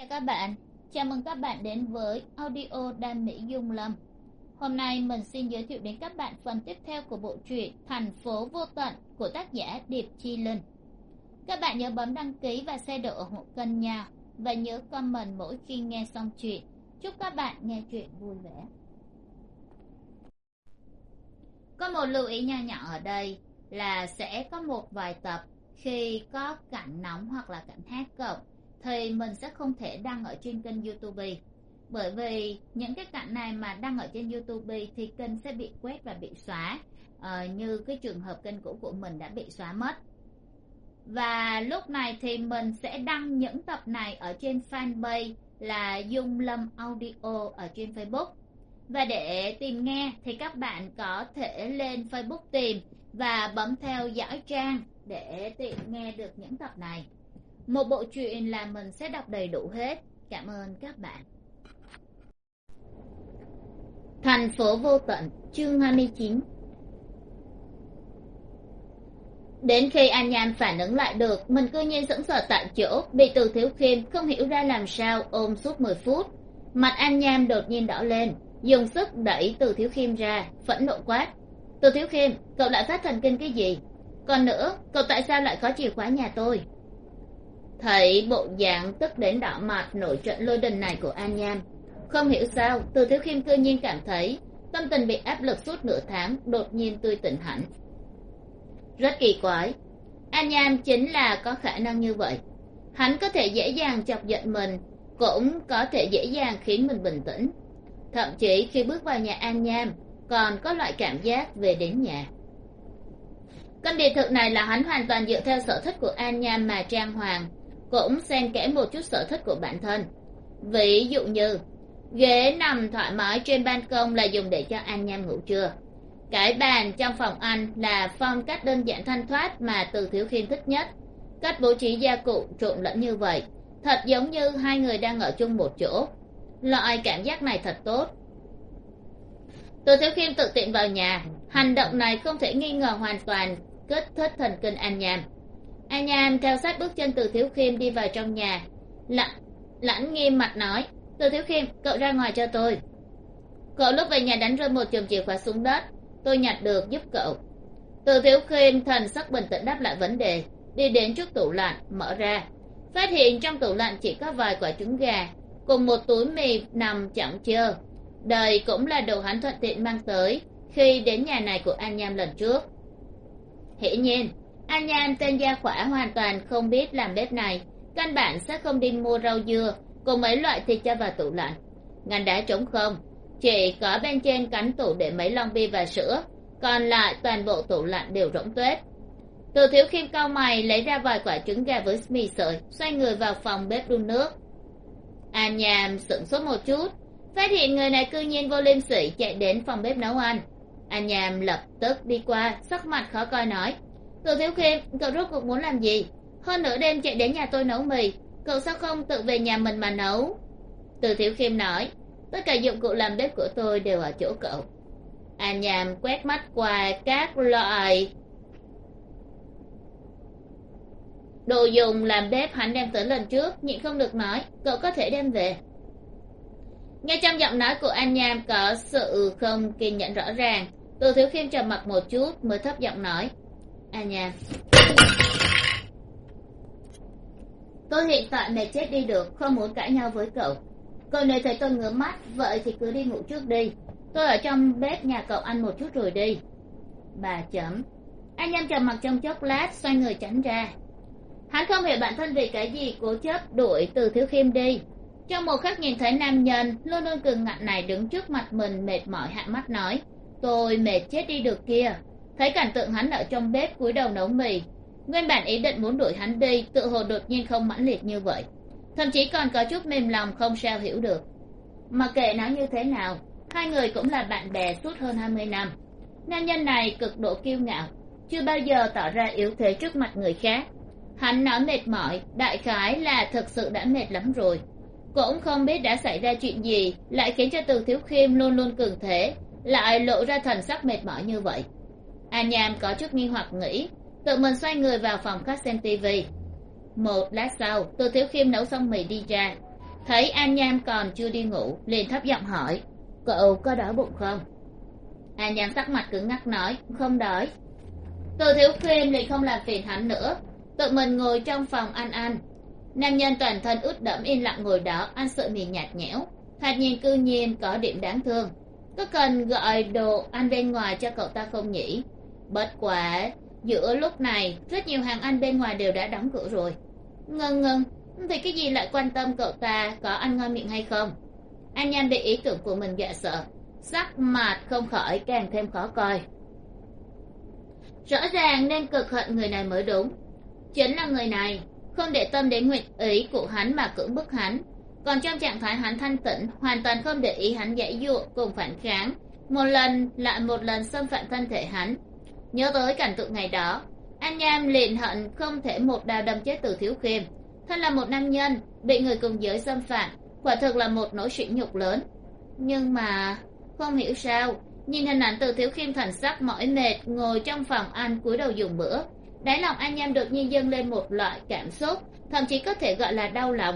Chào các bạn, chào mừng các bạn đến với audio Đam Mỹ Dung Lâm. Hôm nay mình xin giới thiệu đến các bạn phần tiếp theo của bộ truyện Thành phố vô tận của tác giả Điệp Chi Linh. Các bạn nhớ bấm đăng ký và share độ ủng hộ kênh nha, và nhớ comment mỗi khi nghe xong chuyện. Chúc các bạn nghe chuyện vui vẻ. Có một lưu ý nho nhỏ ở đây là sẽ có một vài tập khi có cảnh nóng hoặc là cảnh hát cộng thì mình sẽ không thể đăng ở trên kênh YouTube, bởi vì những cái cảnh này mà đăng ở trên YouTube thì kênh sẽ bị quét và bị xóa, như cái trường hợp kênh cũ của mình đã bị xóa mất. Và lúc này thì mình sẽ đăng những tập này ở trên fanpage là Dung Lâm Audio ở trên Facebook. Và để tìm nghe thì các bạn có thể lên Facebook tìm và bấm theo dõi trang để tiện nghe được những tập này. Một bộ truyện là mình sẽ đọc đầy đủ hết. Cảm ơn các bạn. Thành phố vô tận, chương 29. Đến khi An Nham phản ứng lại được, mình cư nhiên sững sờ tại chỗ, bị Từ Thiếu Khiêm không hiểu ra làm sao ôm suốt 10 phút. Mặt An Nham đột nhiên đỏ lên, dùng sức đẩy Từ Thiếu Khiêm ra, phẫn nộ quát: Từ Thiếu Khiêm, cậu lại phát thần kinh cái gì? Còn nữa, cậu tại sao lại có chìa khóa nhà tôi? Thấy bộ dạng tức đến đỏ mặt nổi trận lôi đình này của An Nham, không hiểu sao Từ Thiếu Khiêm cư nhiên cảm thấy tâm tình bị áp lực suốt nửa tháng đột nhiên tươi tỉnh hẳn. Rất kỳ quái, An Nham chính là có khả năng như vậy. Hắn có thể dễ dàng chọc giận mình, cũng có thể dễ dàng khiến mình bình tĩnh. Thậm chí khi bước vào nhà An Nham còn có loại cảm giác về đến nhà. Căn biệt thự này là hắn hoàn toàn dựa theo sở thích của An Nham mà trang hoàng, cũng xen kẽ một chút sở thích của bản thân. Ví dụ như ghế nằm thoải mái trên ban công là dùng để cho An Nham ngủ trưa. Cái bàn trong phòng ăn là phong cách đơn giản thanh thoát mà Từ Thiếu Khiêm thích nhất. Cách bố trí gia cụ trộn lẫn như vậy, thật giống như hai người đang ở chung một chỗ. Loại cảm giác này thật tốt. Từ Thiếu Khiêm tự tiện vào nhà, hành động này không thể nghi ngờ hoàn toàn kích thích thần kinh An Nham. An Nham theo sát bước chân Từ Thiếu Khiêm đi vào trong nhà, lãnh nghiêm mặt nói: Từ Thiếu Khiêm, cậu ra ngoài cho tôi. Cậu lúc về nhà đánh rơi một chùm chìa khóa xuống đất, tôi nhặt được giúp cậu. Từ Thiếu Khiêm thần sắc bình tĩnh đáp lại vấn đề, đi đến trước tủ lạnh mở ra, phát hiện trong tủ lạnh chỉ có vài quả trứng gà cùng một túi mì nằm chỏng chơ. Đây cũng là đồ hắn thuận tiện mang tới khi đến nhà này của An Nham lần trước. Hiển nhiên An Nham tên gia khỏa hoàn toàn không biết làm bếp này, căn bản sẽ không đi mua rau dưa cùng mấy loại thịt cho vào tủ lạnh. Ngăn đá trống không, chỉ có bên trên cánh tủ để mấy lon bia và sữa, còn lại toàn bộ tủ lạnh đều rỗng tuếch. Từ Thiếu Khiêm cau mày lấy ra vài quả trứng gà với mì sợi, xoay người vào phòng bếp đun nước. An Nham sửng sốt một chút, phát hiện người này cư nhiên vô liêm sỉ chạy đến phòng bếp nấu ăn. An Nham lập tức đi qua, sắc mặt khó coi nói: Từ Thiếu Khiêm, cậu rốt cuộc muốn làm gì? Hơn nửa đêm chạy đến nhà tôi nấu mì, cậu sao không tự về nhà mình mà nấu? Từ Thiếu Khiêm nói: Tất cả dụng cụ làm bếp của tôi đều ở chỗ cậu. An Nham quét mắt qua các loại đồ dùng làm bếp hắn đem tới lần trước, nhịn không được nói: Cậu có thể đem về. Nghe trong giọng nói của An Nham có sự không kiên nhẫn rõ ràng, Từ Thiếu Khiêm trầm mặc một chút mới thấp giọng nói: An Nham, tôi hiện tại mệt chết đi được, không muốn cãi nhau với cậu. Cậu nếu thấy tôi ngứa mắt, vậy thì cứ đi ngủ trước đi. Tôi ở trong bếp nhà cậu ăn một chút rồi đi. Bà chấm. An Nham trầm mặc trong chốc lát, xoay người tránh ra. Hắn không hiểu bản thân vì cái gì cố chấp đuổi Từ Thiếu Khiêm đi. Trong một khắc nhìn thấy nam nhân luôn luôn cường ngạnh này đứng trước mặt mình, mệt mỏi hạ mắt nói: Tôi mệt chết đi được kia. Thấy cảnh tượng hắn ở trong bếp cúi đầu nấu mì, nguyên bản ý định muốn đuổi hắn đi tự hồ đột nhiên không mãnh liệt như vậy, thậm chí còn có chút mềm lòng không sao hiểu được. Mà kệ nói như thế nào, hai người cũng là bạn bè suốt hơn 20 năm. Nam nhân này cực độ kiêu ngạo, chưa bao giờ tỏ ra yếu thế trước mặt người khác. Hắn nói mệt mỏi, đại khái là thực sự đã mệt lắm rồi. Cũng không biết đã xảy ra chuyện gì lại khiến cho Từ Thiếu Khiêm luôn luôn cường thế lại lộ ra thần sắc mệt mỏi như vậy. An Nham có chút nghi hoặc nghĩ, tự mình xoay người vào phòng khách xem tivi. Một lát sau, Từ Thiếu Khiêm nấu xong mì đi ra. thấy An Nham còn chưa đi ngủ liền thấp giọng hỏi, cậu có đói bụng không? An Nham sắc mặt cứng ngắc nói, không đói. Từ Thiếu Khiêm liền không làm phiền hắn nữa, tự mình ngồi trong phòng ăn. Nam nhân toàn thân ướt đẫm yên lặng ngồi đó ăn sợi mì nhạt nhẽo, thoạt nhìn cư nhiên có điểm đáng thương. Có cần gọi đồ ăn bên ngoài cho cậu ta không nhỉ? Bất quá giữa lúc này rất nhiều hàng ăn bên ngoài đều đã đóng cửa rồi. Ngưng vì cái gì lại quan tâm cậu ta có ăn ngon miệng hay không? An Nham bị ý tưởng của mình dọa sợ, sắc mặt không khỏi càng thêm khó coi. Rõ ràng nên cực hận người này mới đúng, chính là người này không để tâm đến nguyện ý của hắn mà cưỡng bức hắn, còn trong trạng thái hắn thanh tịnh hoàn toàn không để ý hắn giãy giụa cùng phản kháng, một lần lại một lần xâm phạm thân thể hắn. Nhớ tới cảnh tượng ngày đó, An Nham liền hận không thể một đao đâm chết Từ Thiếu Khiêm. Thân là một nam nhân bị người cùng giới xâm phạm, quả thực là một nỗi sỉ nhục lớn. Nhưng mà không hiểu sao, nhìn hình ảnh Từ Thiếu Khiêm thần sắc mỏi mệt ngồi trong phòng ăn cúi đầu dùng bữa, đáy lòng An Nham đột nhiên dâng lên một loại cảm xúc thậm chí có thể gọi là đau lòng.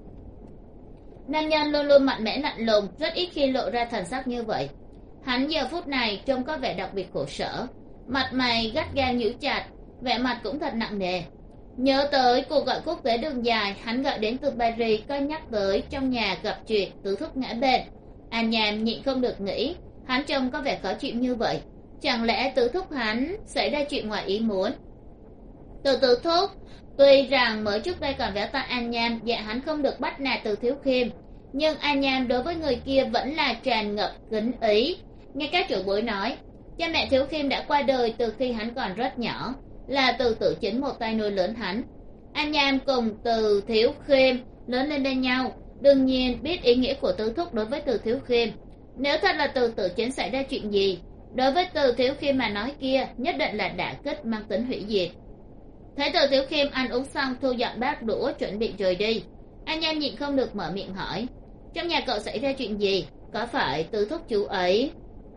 Nam nhân luôn luôn mạnh mẽ lạnh lùng, rất ít khi lộ ra thần sắc như vậy. Hắn giờ phút này trông có vẻ đặc biệt khổ sở, mặt mày gắt gao nhíu chặt, vẻ mặt cũng thật nặng nề. Nhớ tới cuộc gọi quốc tế đường dài hắn gọi đến từ Paris, có nhắc tới trong nhà gặp chuyện Tứ Thúc ngã bệnh. An Nham nhịn không được nghĩ, hắn trông có vẻ khó chịu như vậy, chẳng lẽ Tứ Thúc hắn xảy ra chuyện ngoài ý muốn? Từ Tứ Thúc tuy rằng mới trước đây còn véo tay An Nham dạ hắn không được bắt nạt Từ Thiếu Khiêm, nhưng An Nham đối với người kia vẫn là tràn ngập kính ý. Nghe các trưởng bối nói, cha mẹ Thiếu Khiêm đã qua đời từ khi hắn còn rất nhỏ, là Từ Tử Chính một tay nuôi lớn hắn. An Nham cùng Từ Thiếu Khiêm lớn lên bên nhau, đương nhiên biết ý nghĩa của Tứ Thúc đối với Từ Thiếu Khiêm. Nếu thật là Từ Tử Chính xảy ra chuyện gì, đối với Từ Thiếu Khiêm mà nói kia nhất định là đả kích mang tính hủy diệt. Thấy Từ Thiếu Khiêm ăn uống xong thu dọn bát đũa chuẩn bị rời đi, An Nham nhịn không được mở miệng hỏi, trong nhà cậu xảy ra chuyện gì, có phải Tứ Thúc chú ấy?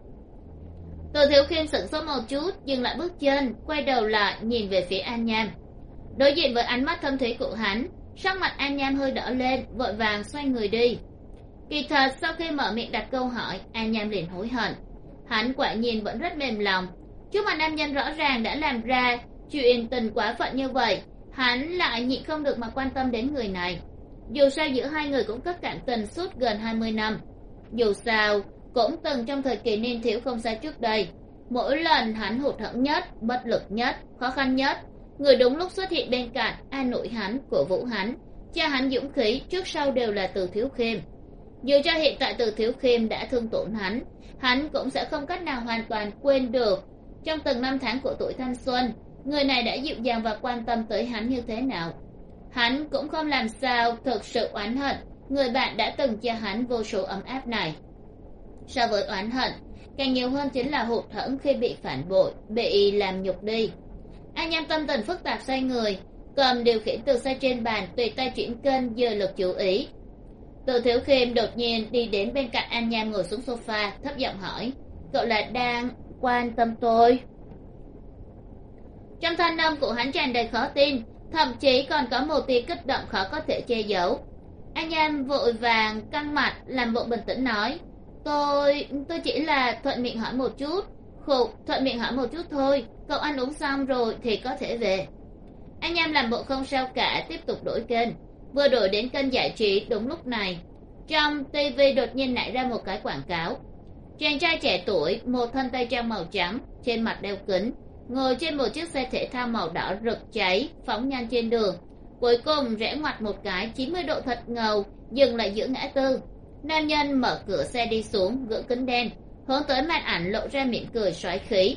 Từ Thiếu Khiêm sững sốt một chút, dừng lại bước chân, quay đầu lại nhìn về phía An Nham. Đối diện với ánh mắt thâm thúy của hắn, sắc mặt An Nham hơi đỏ lên, vội vàng xoay người đi. Kỳ thật sau khi mở miệng đặt câu hỏi, An Nham liền hối hận. Hắn quả nhiên vẫn rất mềm lòng, trước mặt nam nhân rõ ràng đã làm ra chuyện tình quá phận như vậy, hắn lại nhịn không được mà quan tâm đến người này. Dù sao giữa hai người cũng cất cảm tình suốt gần 20 năm. Dù sao cũng từng trong thời kỳ niên thiếu không xa trước đây, mỗi lần hắn hụt hẫng nhất, bất lực nhất, khó khăn nhất, người đúng lúc xuất hiện bên cạnh an ủi hắn, cổ vũ hắn, cho hắn dũng khí trước sau đều là Từ Thiếu Khiêm. Dù cho hiện tại Từ Thiếu Khiêm đã thương tổn hắn cũng sẽ không cách nào hoàn toàn quên được trong từng năm tháng của tuổi thanh xuân, người này đã dịu dàng và quan tâm tới hắn như thế nào. Hắn cũng không làm sao thực sự oán hận người bạn đã từng cho hắn vô số ấm áp này. So với oán hận, càng nhiều hơn chính là hụt hẫng khi bị phản bội, bị làm nhục đi. An Nham tâm tình phức tạp xoay người, cầm điều khiển từ xa trên bàn, tùy tay chuyển kênh dời lực chú ý. Từ Thiếu Khiêm đột nhiên đi đến bên cạnh An Nham ngồi xuống sofa, thấp giọng hỏi, cậu là đang quan tâm tôi? Trong thanh âm của hắn tràn đầy khó tin, thậm chí còn có một tia kích động khó có thể che giấu. An Nham vội vàng căng mặt làm bộ bình tĩnh nói, tôi chỉ là thuận miệng hỏi một chút. Thuận miệng hỏi một chút thôi, cậu ăn uống xong rồi thì có thể về. An Nham làm bộ không sao cả, tiếp tục đổi kênh. Vừa đổi đến kênh giải trí, đúng lúc này trong TV đột nhiên nảy ra một cái quảng cáo. Chàng trai trẻ tuổi, một thân tây trang màu trắng, trên mặt đeo kính, ngồi trên một chiếc xe thể thao màu đỏ rực cháy phóng nhanh trên đường, cuối cùng rẽ ngoặt một cái 90 độ thật ngầu, dừng lại giữa ngã tư. Nam nhân mở cửa xe đi xuống, gỡ kính đen hướng tới màn ảnh, lộ ra mỉm cười xoáy khí.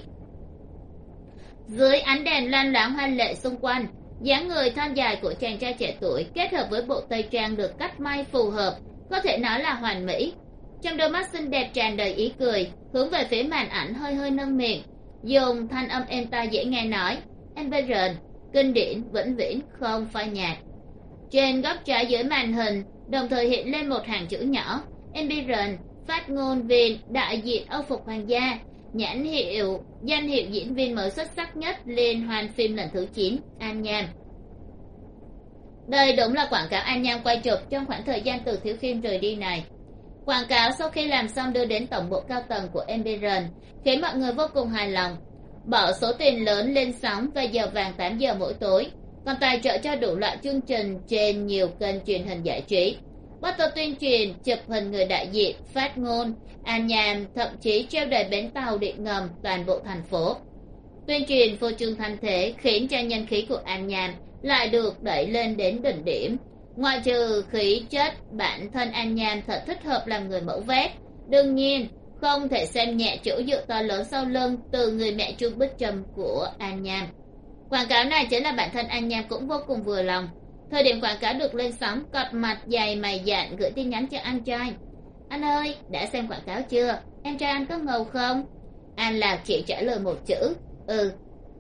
Dưới ánh đèn loang loáng hoa lệ xung quanh, dáng người thon dài của chàng trai trẻ tuổi kết hợp với bộ tây trang được cắt may phù hợp, có thể nói là hoàn mỹ. Trong đôi mắt xinh đẹp tràn đầy ý cười, hướng về phía màn ảnh hơi hơi nâng miệng, dùng thanh âm êm tai dễ nghe nói, Environ, kinh điển vĩnh viễn không phai nhạt. Trên góc trái dưới màn hình đồng thời hiện lên một hàng chữ nhỏ, Environ, phát ngôn viên đại diện Âu phục hoàng gia, danh hiệu diễn viên mới xuất sắc nhất liên hoan phim lần thứ 9, An Nham. đây đúng là quảng cáo An Nham quay chụp trong khoảng thời gian Từ Thiếu Khiêm rời đi này. Quảng cáo sau khi làm xong đưa đến tổng bộ cao tầng của MBRN khiến mọi người vô cùng hài lòng, bỏ số tiền lớn lên sóng và giờ vàng 8 giờ mỗi tối, còn tài trợ cho đủ loại chương trình trên nhiều kênh truyền hình giải trí, bắt đầu tuyên truyền, chụp hình người đại diện, phát ngôn An Nham, thậm chí treo đầy bến tàu điện ngầm toàn bộ thành phố. Tuyên truyền phô trương thanh thế khiến cho nhân khí của An Nham lại được đẩy lên đến đỉnh điểm. Ngoại trừ khí chất, bản thân An Nham thật thích hợp làm người mẫu vét. Đương nhiên không thể xem nhẹ chỗ dựa to lớn sau lưng từ người mẹ Trương Bích Trâm của An Nham. Quảng cáo này chính là bản thân An Nham cũng vô cùng vừa lòng. Thời điểm quảng cáo được lên sóng, cọt mặt dày mày dạn gửi tin nhắn cho anh trai: anh ơi, đã xem quảng cáo chưa? Em trai anh có ngầu không? An Lạc chỉ trả lời một chữ: ừ.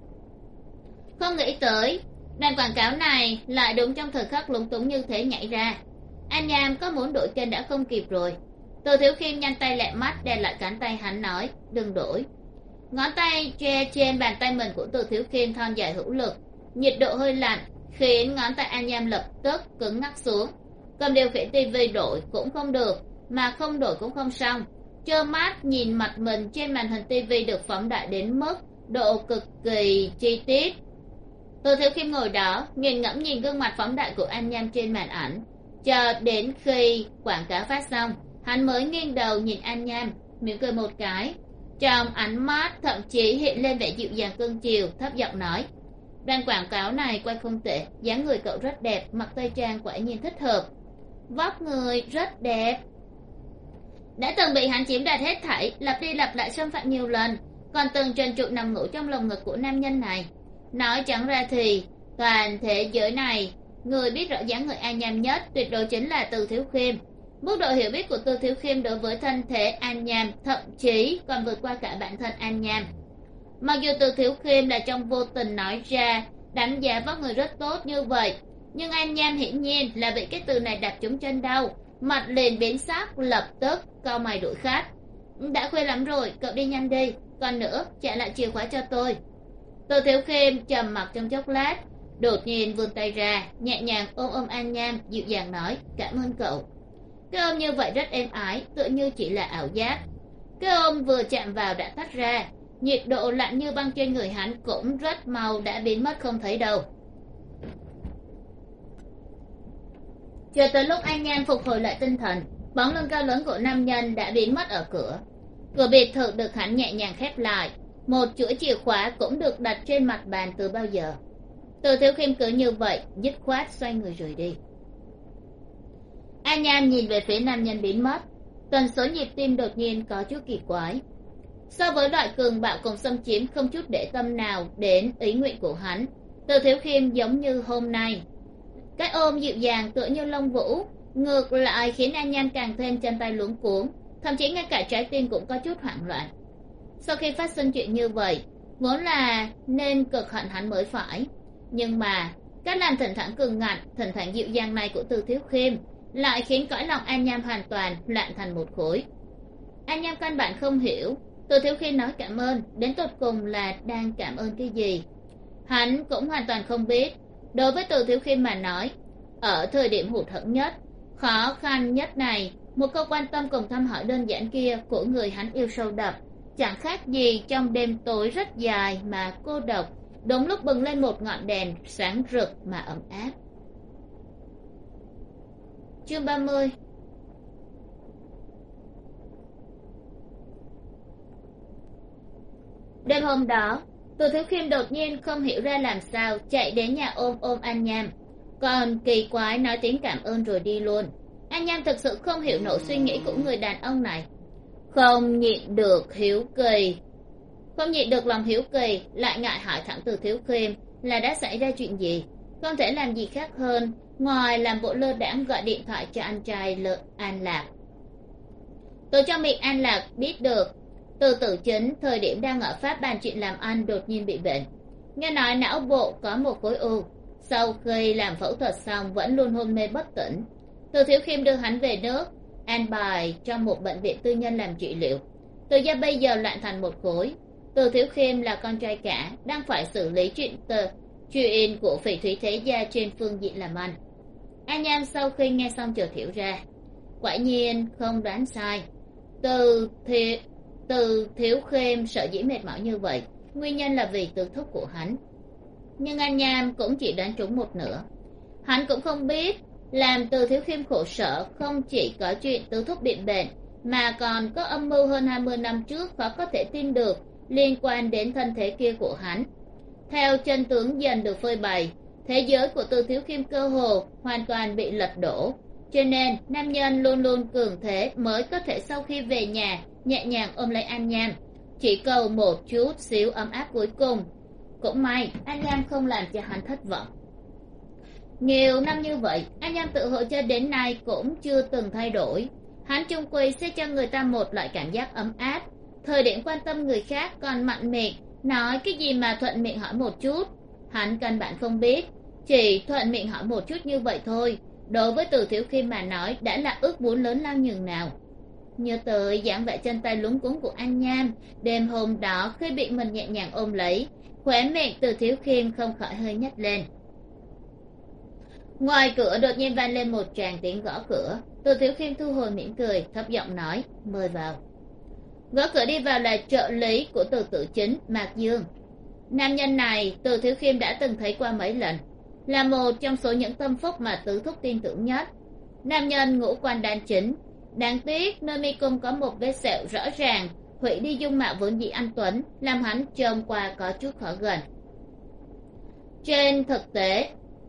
Không nghĩ tới đoạn quảng cáo này lại đúng trong thời khắc lúng túng như thế nhảy ra. An Nham có muốn đổi kênh đã không kịp rồi. Từ Thiếu Khiêm nhanh tay lẹ mắt đè lại cánh tay hắn, nói: đừng đổi. Ngón tay che trên bàn tay mình của Từ Thiếu Khiêm thon dài hữu lực, nhiệt độ hơi lạnh khiến ngón tay An Nham lập tức cứng ngắc xuống. Cầm điều khiển tivi đổi cũng không được, mà không đổi cũng không xong. Trơ mắt nhìn mặt mình trên màn hình tivi được phóng đại đến mức độ cực kỳ chi tiết. Từ Thiếu Khiêm ngồi đó nghiền ngẫm nhìn gương mặt phóng đại của An Nham trên màn ảnh, chờ đến khi quảng cáo phát xong, hắn mới nghiêng đầu nhìn An Nham, mỉm cười một cái, trong ánh mắt thậm chí hiện lên vẻ dịu dàng cưng chiều, thấp giọng nói: đoạn quảng cáo này quay không tệ, dáng người cậu rất đẹp, mặc tây trang quả nhiên thích hợp. Vóc người rất đẹp. Đã từng bị hắn chiếm đoạt hết thảy, lặp đi lặp lại xâm phạm nhiều lần, còn từng trần trụi nằm ngủ trong lồng ngực của nam nhân này. Nói chẳng ra thì toàn thế giới này, người biết rõ dáng người An Nham nhất tuyệt đối chính là Từ Thiếu Khiêm. Mức độ hiểu biết của Từ Thiếu Khiêm đối với thân thể An Nham thậm chí còn vượt qua cả bản thân An Nham. Mặc dù Từ Thiếu Khiêm là trong vô tình nói ra đánh giá vóc người rất tốt như vậy, nhưng An Nham hiển nhiên là bị cái từ này đạp trúng chân đau, mặt liền biến sắc, lập tức cau mày đuổi khách: đã khuya lắm rồi, cậu đi nhanh đi, còn nữa trả lại chìa khóa cho tôi. Từ Thiếu Khiêm trầm mặc trong chốc lát, đột nhiên vươn tay ra, nhẹ nhàng ôm An Nham, dịu dàng nói: cảm ơn cậu. Cái ôm như vậy rất êm ái, tựa như chỉ là ảo giác. Cái ôm vừa chạm vào đã tách ra, nhiệt độ lạnh như băng trên người hắn cũng rất mau đã biến mất không thấy đâu. Chờ tới lúc An Nham phục hồi lại tinh thần, bóng lưng cao lớn của nam nhân đã biến mất ở cửa. Cửa biệt thự được hắn nhẹ nhàng khép lại, một chuỗi chìa khóa cũng được đặt trên mặt bàn từ bao giờ. Từ Thiếu Khiêm cứ như vậy dứt khoát xoay người rời đi. An Nham nhìn về phía nam nhân biến mất, tần số nhịp tim đột nhiên có chút kỳ quái. So với loại cường bạo cùng xâm chiếm không chút để tâm nào đến ý nguyện của hắn, Từ Thiếu Khiêm giống như hôm nay, cái ôm dịu dàng tựa như lông vũ, ngược lại khiến An Nham càng thêm chân tay luống cuống, thậm chí ngay cả trái tim cũng có chút hoảng loạn. Sau khi phát sinh chuyện như vậy, vốn là nên cực hận hắn mới phải, nhưng mà cách làm thỉnh thoảng cường ngạnh, thỉnh thoảng dịu dàng này của Từ Thiếu Khiêm lại khiến cõi lòng An Nham hoàn toàn loạn thành một khối. An Nham căn bản không hiểu Từ Thiếu Khiêm nói cảm ơn đến tột cùng là đang cảm ơn cái gì. Hắn cũng hoàn toàn không biết. Đối với Từ Thiếu Khiêm mà nói, ở thời điểm hụt hẫng nhất, khó khăn nhất này, một câu quan tâm cùng thăm hỏi đơn giản kia của người hắn yêu sâu đậm chẳng khác gì trong đêm tối rất dài mà cô độc, đúng lúc bừng lên một ngọn đèn sáng rực mà ấm áp. Chương 30. Đêm hôm đó, Từ Thiếu Khiêm đột nhiên không hiểu ra làm sao chạy đến nhà ôm An Nham, còn kỳ quái nói tiếng cảm ơn rồi đi luôn. An Nham thực sự không hiểu nổi suy nghĩ của người đàn ông này, không nhịn được lòng hiếu kỳ, lại ngại hỏi thẳng Từ Thiếu Khiêm là đã xảy ra chuyện gì. Không thể làm gì khác hơn ngoài làm bộ lơ đãng gọi điện thoại cho anh trai An Lạc. Từ trong miệng An Lạc biết được Từ Tử Chính thời điểm đang ở Pháp bàn chuyện làm ăn đột nhiên bị bệnh, nghe nói não bộ có một khối u, sau khi làm phẫu thuật xong vẫn luôn hôn mê bất tỉnh. Từ Thiếu Khiêm đưa hắn về nước, an bài trong một bệnh viện tư nhân làm trị liệu. Từ gia bây giờ loạn thành một khối. Từ Thiếu Khiêm là con trai cả, đang phải xử lý chuyện của Phỉ Thúy thế gia trên phương diện làm ăn. An Nham sau khi nghe xong chợt hiểu ra, quả nhiên không đoán sai. Từ Thiếu Khêm sở dĩ mệt mỏi như vậy, nguyên nhân là vì từ thúc của hắn. Nhưng An Nham cũng chỉ đoán trúng một nửa. Hắn cũng không biết làm Từ Thiếu Khiêm khổ sở không chỉ có chuyện tứ thúc bị bệnh, mà còn có âm mưu hơn 20 năm trước khó có thể tin được liên quan đến thân thế kia của hắn. Theo chân tướng dần được phơi bày, thế giới của Từ Thiếu Khiêm cơ hồ hoàn toàn bị lật đổ, cho nên nam nhân luôn luôn cường thế mới có thể sau khi về nhà nhẹ nhàng ôm lấy An Nham, chỉ cầu một chút xíu ấm áp cuối cùng. Cũng may An Nham không làm cho hắn thất vọng. Nhiều năm như vậy, An Nham tự hội cho đến nay cũng chưa từng thay đổi. Hắn chung quy sẽ cho người ta một loại cảm giác ấm áp. Thời điểm quan tâm người khác còn mặn miệng nói cái gì mà thuận miệng hỏi một chút, hắn căn bản không biết. Chỉ thuận miệng hỏi một chút như vậy thôi, đối với Từ Thiếu Khiêm mà nói đã là ước muốn lớn lao nhường nào. Nhớ tới dáng vẻ chân tay luống cuống của An Nham đêm hôm đó khi bị mình nhẹ nhàng ôm lấy, khóe miệng Từ Thiếu Khiêm không khỏi hơi nhếch lên. Ngoài cửa đột nhiên vang lên một tràng tiếng gõ cửa. Từ Thiếu Khiêm thu hồi mỉm cười, thấp giọng nói, mời vào. Gõ cửa đi vào là trợ lý của Từ Tử Chính, Mạc Dương. Nam nhân này Từ Thiếu Khiêm đã từng thấy qua mấy lần, là một trong số những tâm phúc mà tứ thúc tin tưởng nhất. Nam nhân ngũ quan đan chính, đáng tiếc nơi mi cung có một vết sẹo rõ ràng hủy đi dung mạo vốn dĩ anh tuấn, làm hắn trông qua có chút khó gần. Trên thực tế,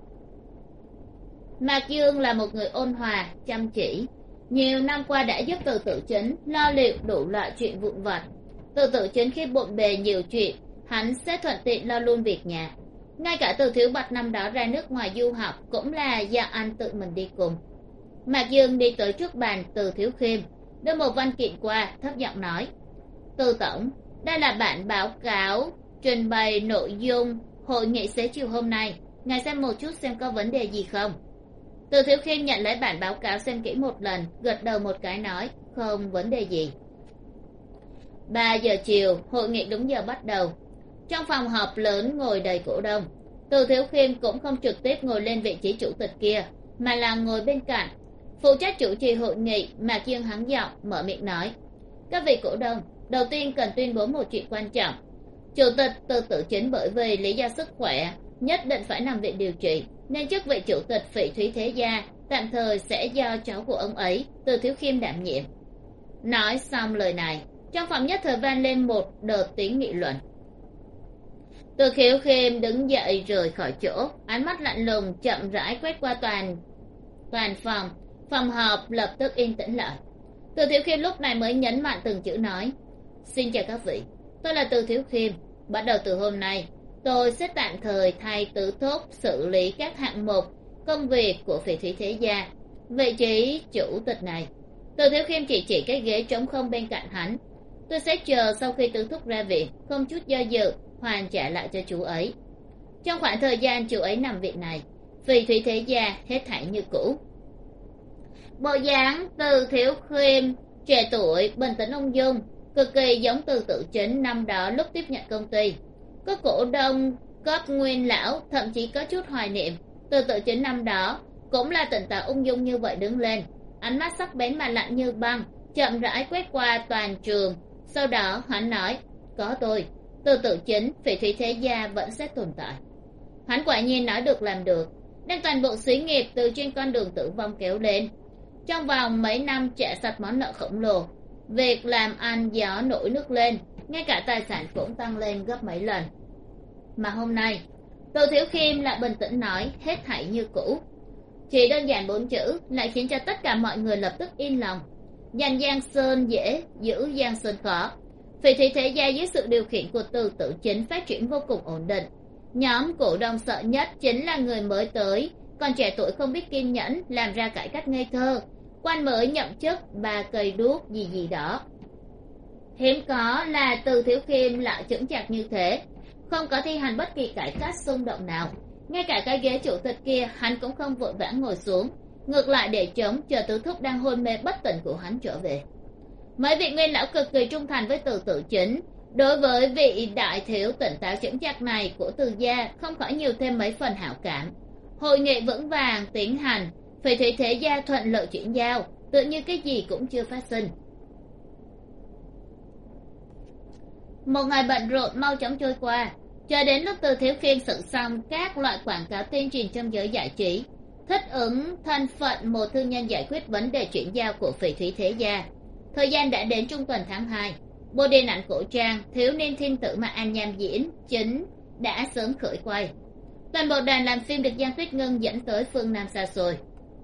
Mạc Dương là một người ôn hòa, chăm chỉ. Nhiều năm qua đã giúp Từ Tử Chính lo liệu đủ loại chuyện vụn vặt. Từ Tử Chính khi bộn bề nhiều chuyện, hắn sẽ thuận tiện lo luôn việc nhà. Ngay cả Từ Thiếu Bạch năm đó ra nước ngoài du học cũng là do anh tự mình đi cùng. Mạc Dương đi tới trước bàn Từ Thiếu Khiêm, đưa một văn kiện qua, thấp giọng nói, Từ Tổng, đây là bản báo cáo trình bày nội dung hội nghị xế chiều hôm nay, ngài xem một chút xem có vấn đề gì không. Từ Thiếu Khiêm nhận lấy bản báo cáo xem kỹ một lần, gật đầu một cái nói, không vấn đề gì. 3 giờ chiều, hội nghị đúng giờ bắt đầu. Trong phòng họp lớn ngồi đầy cổ đông. Từ Thiếu Khiêm cũng không trực tiếp ngồi lên vị trí chủ tịch kia, mà là ngồi bên cạnh. Phụ trách chủ trì hội nghị, Mạc Dương hắn giọng mở miệng nói, các vị cổ đông, đầu tiên cần tuyên bố một chuyện quan trọng. Chủ tịch Từ Tử Chính bởi vì lý do sức khỏe nhất định phải nằm viện điều trị, nên chức vị chủ tịch Phỉ Thúy Thế Gia tạm thời sẽ do cháu của ông ấy, Từ Thiếu Khiêm đảm nhiệm. Nói xong lời này, trong phòng nhất thời vang lên một đợt tiếng nghị luận. Từ Thiếu Khiêm đứng dậy rời khỏi chỗ, ánh mắt lạnh lùng chậm rãi quét qua toàn phòng. Phòng họp lập tức yên tĩnh lại. Từ Thiếu Khiêm lúc này mới nhấn mạnh từng chữ nói, xin chào các vị, tôi là Từ Thiếu Khiêm. Bắt đầu từ hôm nay, tôi sẽ tạm thời thay tứ thúc xử lý các hạng mục công việc của Phỉ Thúy Thế Gia. Vị trí chủ tịch này, Từ Thiếu Khiêm chỉ cái ghế trống không bên cạnh hắn. Tôi sẽ chờ sau khi tứ thúc ra viện, không chút do dự hoàn trả lại cho chú ấy. Trong khoảng thời gian chú ấy nằm viện này, Phỉ Thúy Thế Gia hết thảy như cũ. Bộ dáng Từ Thiếu Khiêm trẻ tuổi, bình tĩnh ung dung, cực kỳ giống Từ Tử Chính năm đó lúc tiếp nhận công ty. Có cổ đông cấp nguyên lão, thậm chí có chút hoài niệm. Từ Tử Chính năm đó cũng là tỉnh táo ung dung như vậy đứng lên, ánh mắt sắc bén mà lạnh như băng, chậm rãi quét qua toàn trường. Sau đó hắn nói, có tôi, Từ Tử Chính, Phỉ Thúy Thế Gia vẫn sẽ tồn tại. Hắn quả nhiên nói được làm được, đem toàn bộ xí nghiệp từ trên con đường tử vong kéo lên. Trong vòng mấy năm trả sạch món nợ khổng lồ, việc làm ăn gió nổi nước lên, ngay cả tài sản cũng tăng lên gấp mấy lần. Mà hôm nay, Từ Thiếu Khiêm lại bình tĩnh nói hết thảy như cũ. Chỉ đơn giản 4 chữ lại khiến cho tất cả mọi người lập tức yên lòng. Giành Giang Sơn dễ, giữ Giang Sơn khó. Phỉ Thúy Thế Gia dưới sự điều khiển của Từ Tử Chính phát triển vô cùng ổn định. Nhóm cổ đông sợ nhất chính là người mới tới, còn trẻ tuổi không biết kiên nhẫn, làm ra cải cách ngây thơ. Quan mới nhậm chức 3 cây đuốc gì đó. Hiếm có là Từ Thiếu Khiêm lại chững chạc như thế, không có thi hành bất kỳ cải cách xung động nào. Ngay cả cái ghế chủ tịch kia hắn cũng không vội vã ngồi xuống, ngược lại để trống chờ tứ thúc đang hôn mê bất tỉnh của hắn trở về. Mấy vị nguyên lão cực kỳ trung thành với Từ Tử Chính, đối với vị đại thiếu tỉnh táo chững chạc này của Từ gia không khỏi nhiều thêm mấy phần hảo cảm. Hội nghị vững vàng tiến hành, Phỉ thủy thế gia thuận lợi chuyển giao, tự như cái gì cũng chưa phát sinh. Một ngày bận rộn mau chóng trôi qua, cho đến lúc Từ Thiếu Khiêm xử xong các loại quảng cáo tuyên truyền trong giới giải trí, thích ứng thân phận một thương nhân giải quyết vấn đề chuyển giao của Phỉ thủy thế gia. Thời gian đã đến trung tuần tháng 2, bộ điện ảnh cổ trang Thiếu niên thiên tử mà An Nham diễn chính đã sớm khởi quay. Toàn bộ đoàn làm phim được Giang Tuyết Ngân dẫn tới phương Nam xa xôi.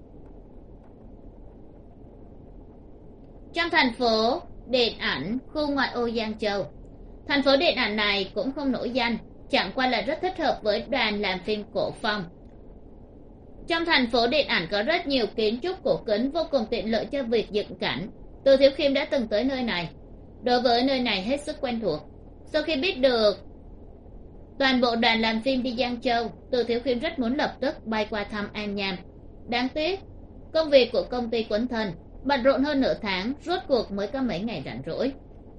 Trong thành phố điện ảnh khu ngoại ô Giang Châu, thành phố điện ảnh này cũng không nổi danh, chẳng qua là rất thích hợp với đoàn làm phim cổ phong. Trong thành phố điện ảnh có rất nhiều kiến trúc cổ kính vô cùng tiện lợi cho việc dựng cảnh. Từ Thiếu Khiêm đã từng tới nơi này, đối với nơi này hết sức quen thuộc. Sau khi biết được toàn bộ đoàn làm phim đi Giang Châu, Từ Thiếu Khiêm rất muốn lập tức bay qua thăm An Nham. Đáng tiếc công việc của công ty quấn thân bận rộn hơn nửa tháng, rốt cuộc mới có mấy ngày rảnh rỗi.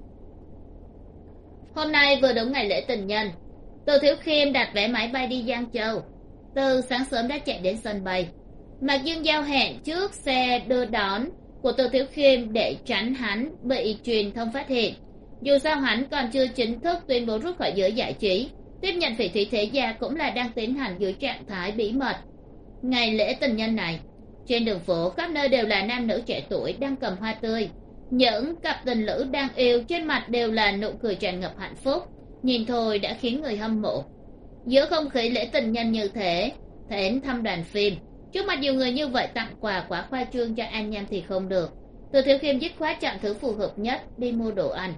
Hôm nay vừa đúng ngày lễ tình nhân, Từ Thiếu Khiêm đặt vé máy bay đi Giang Châu. Từ sáng sớm đã chạy đến sân bay. Mạc Dương giao hẹn trước xe đưa đón của Từ Thiếu Khiêm để tránh hắn bị truyền thông phát hiện. Dù sao hắn còn chưa chính thức tuyên bố rút khỏi giới giải trí, tiếp nhận Phỉ thủy thế gia cũng là đang tiến hành dưới trạng thái bí mật. Ngày lễ tình nhân này, trên đường phố khắp nơi đều là nam nữ trẻ tuổi đang cầm hoa tươi. Những cặp tình lữ đang yêu trên mặt đều là nụ cười tràn ngập hạnh phúc, nhìn thôi đã khiến người hâm mộ. Giữa không khí lễ tình nhân như thế, đến thăm đoàn phim, trước mặt nhiều người như vậy tặng quà quá khoa trương cho An Nham thì không được. Từ Thiếu Khiêm dứt khoát chọn thứ phù hợp nhất, đi mua đồ ăn.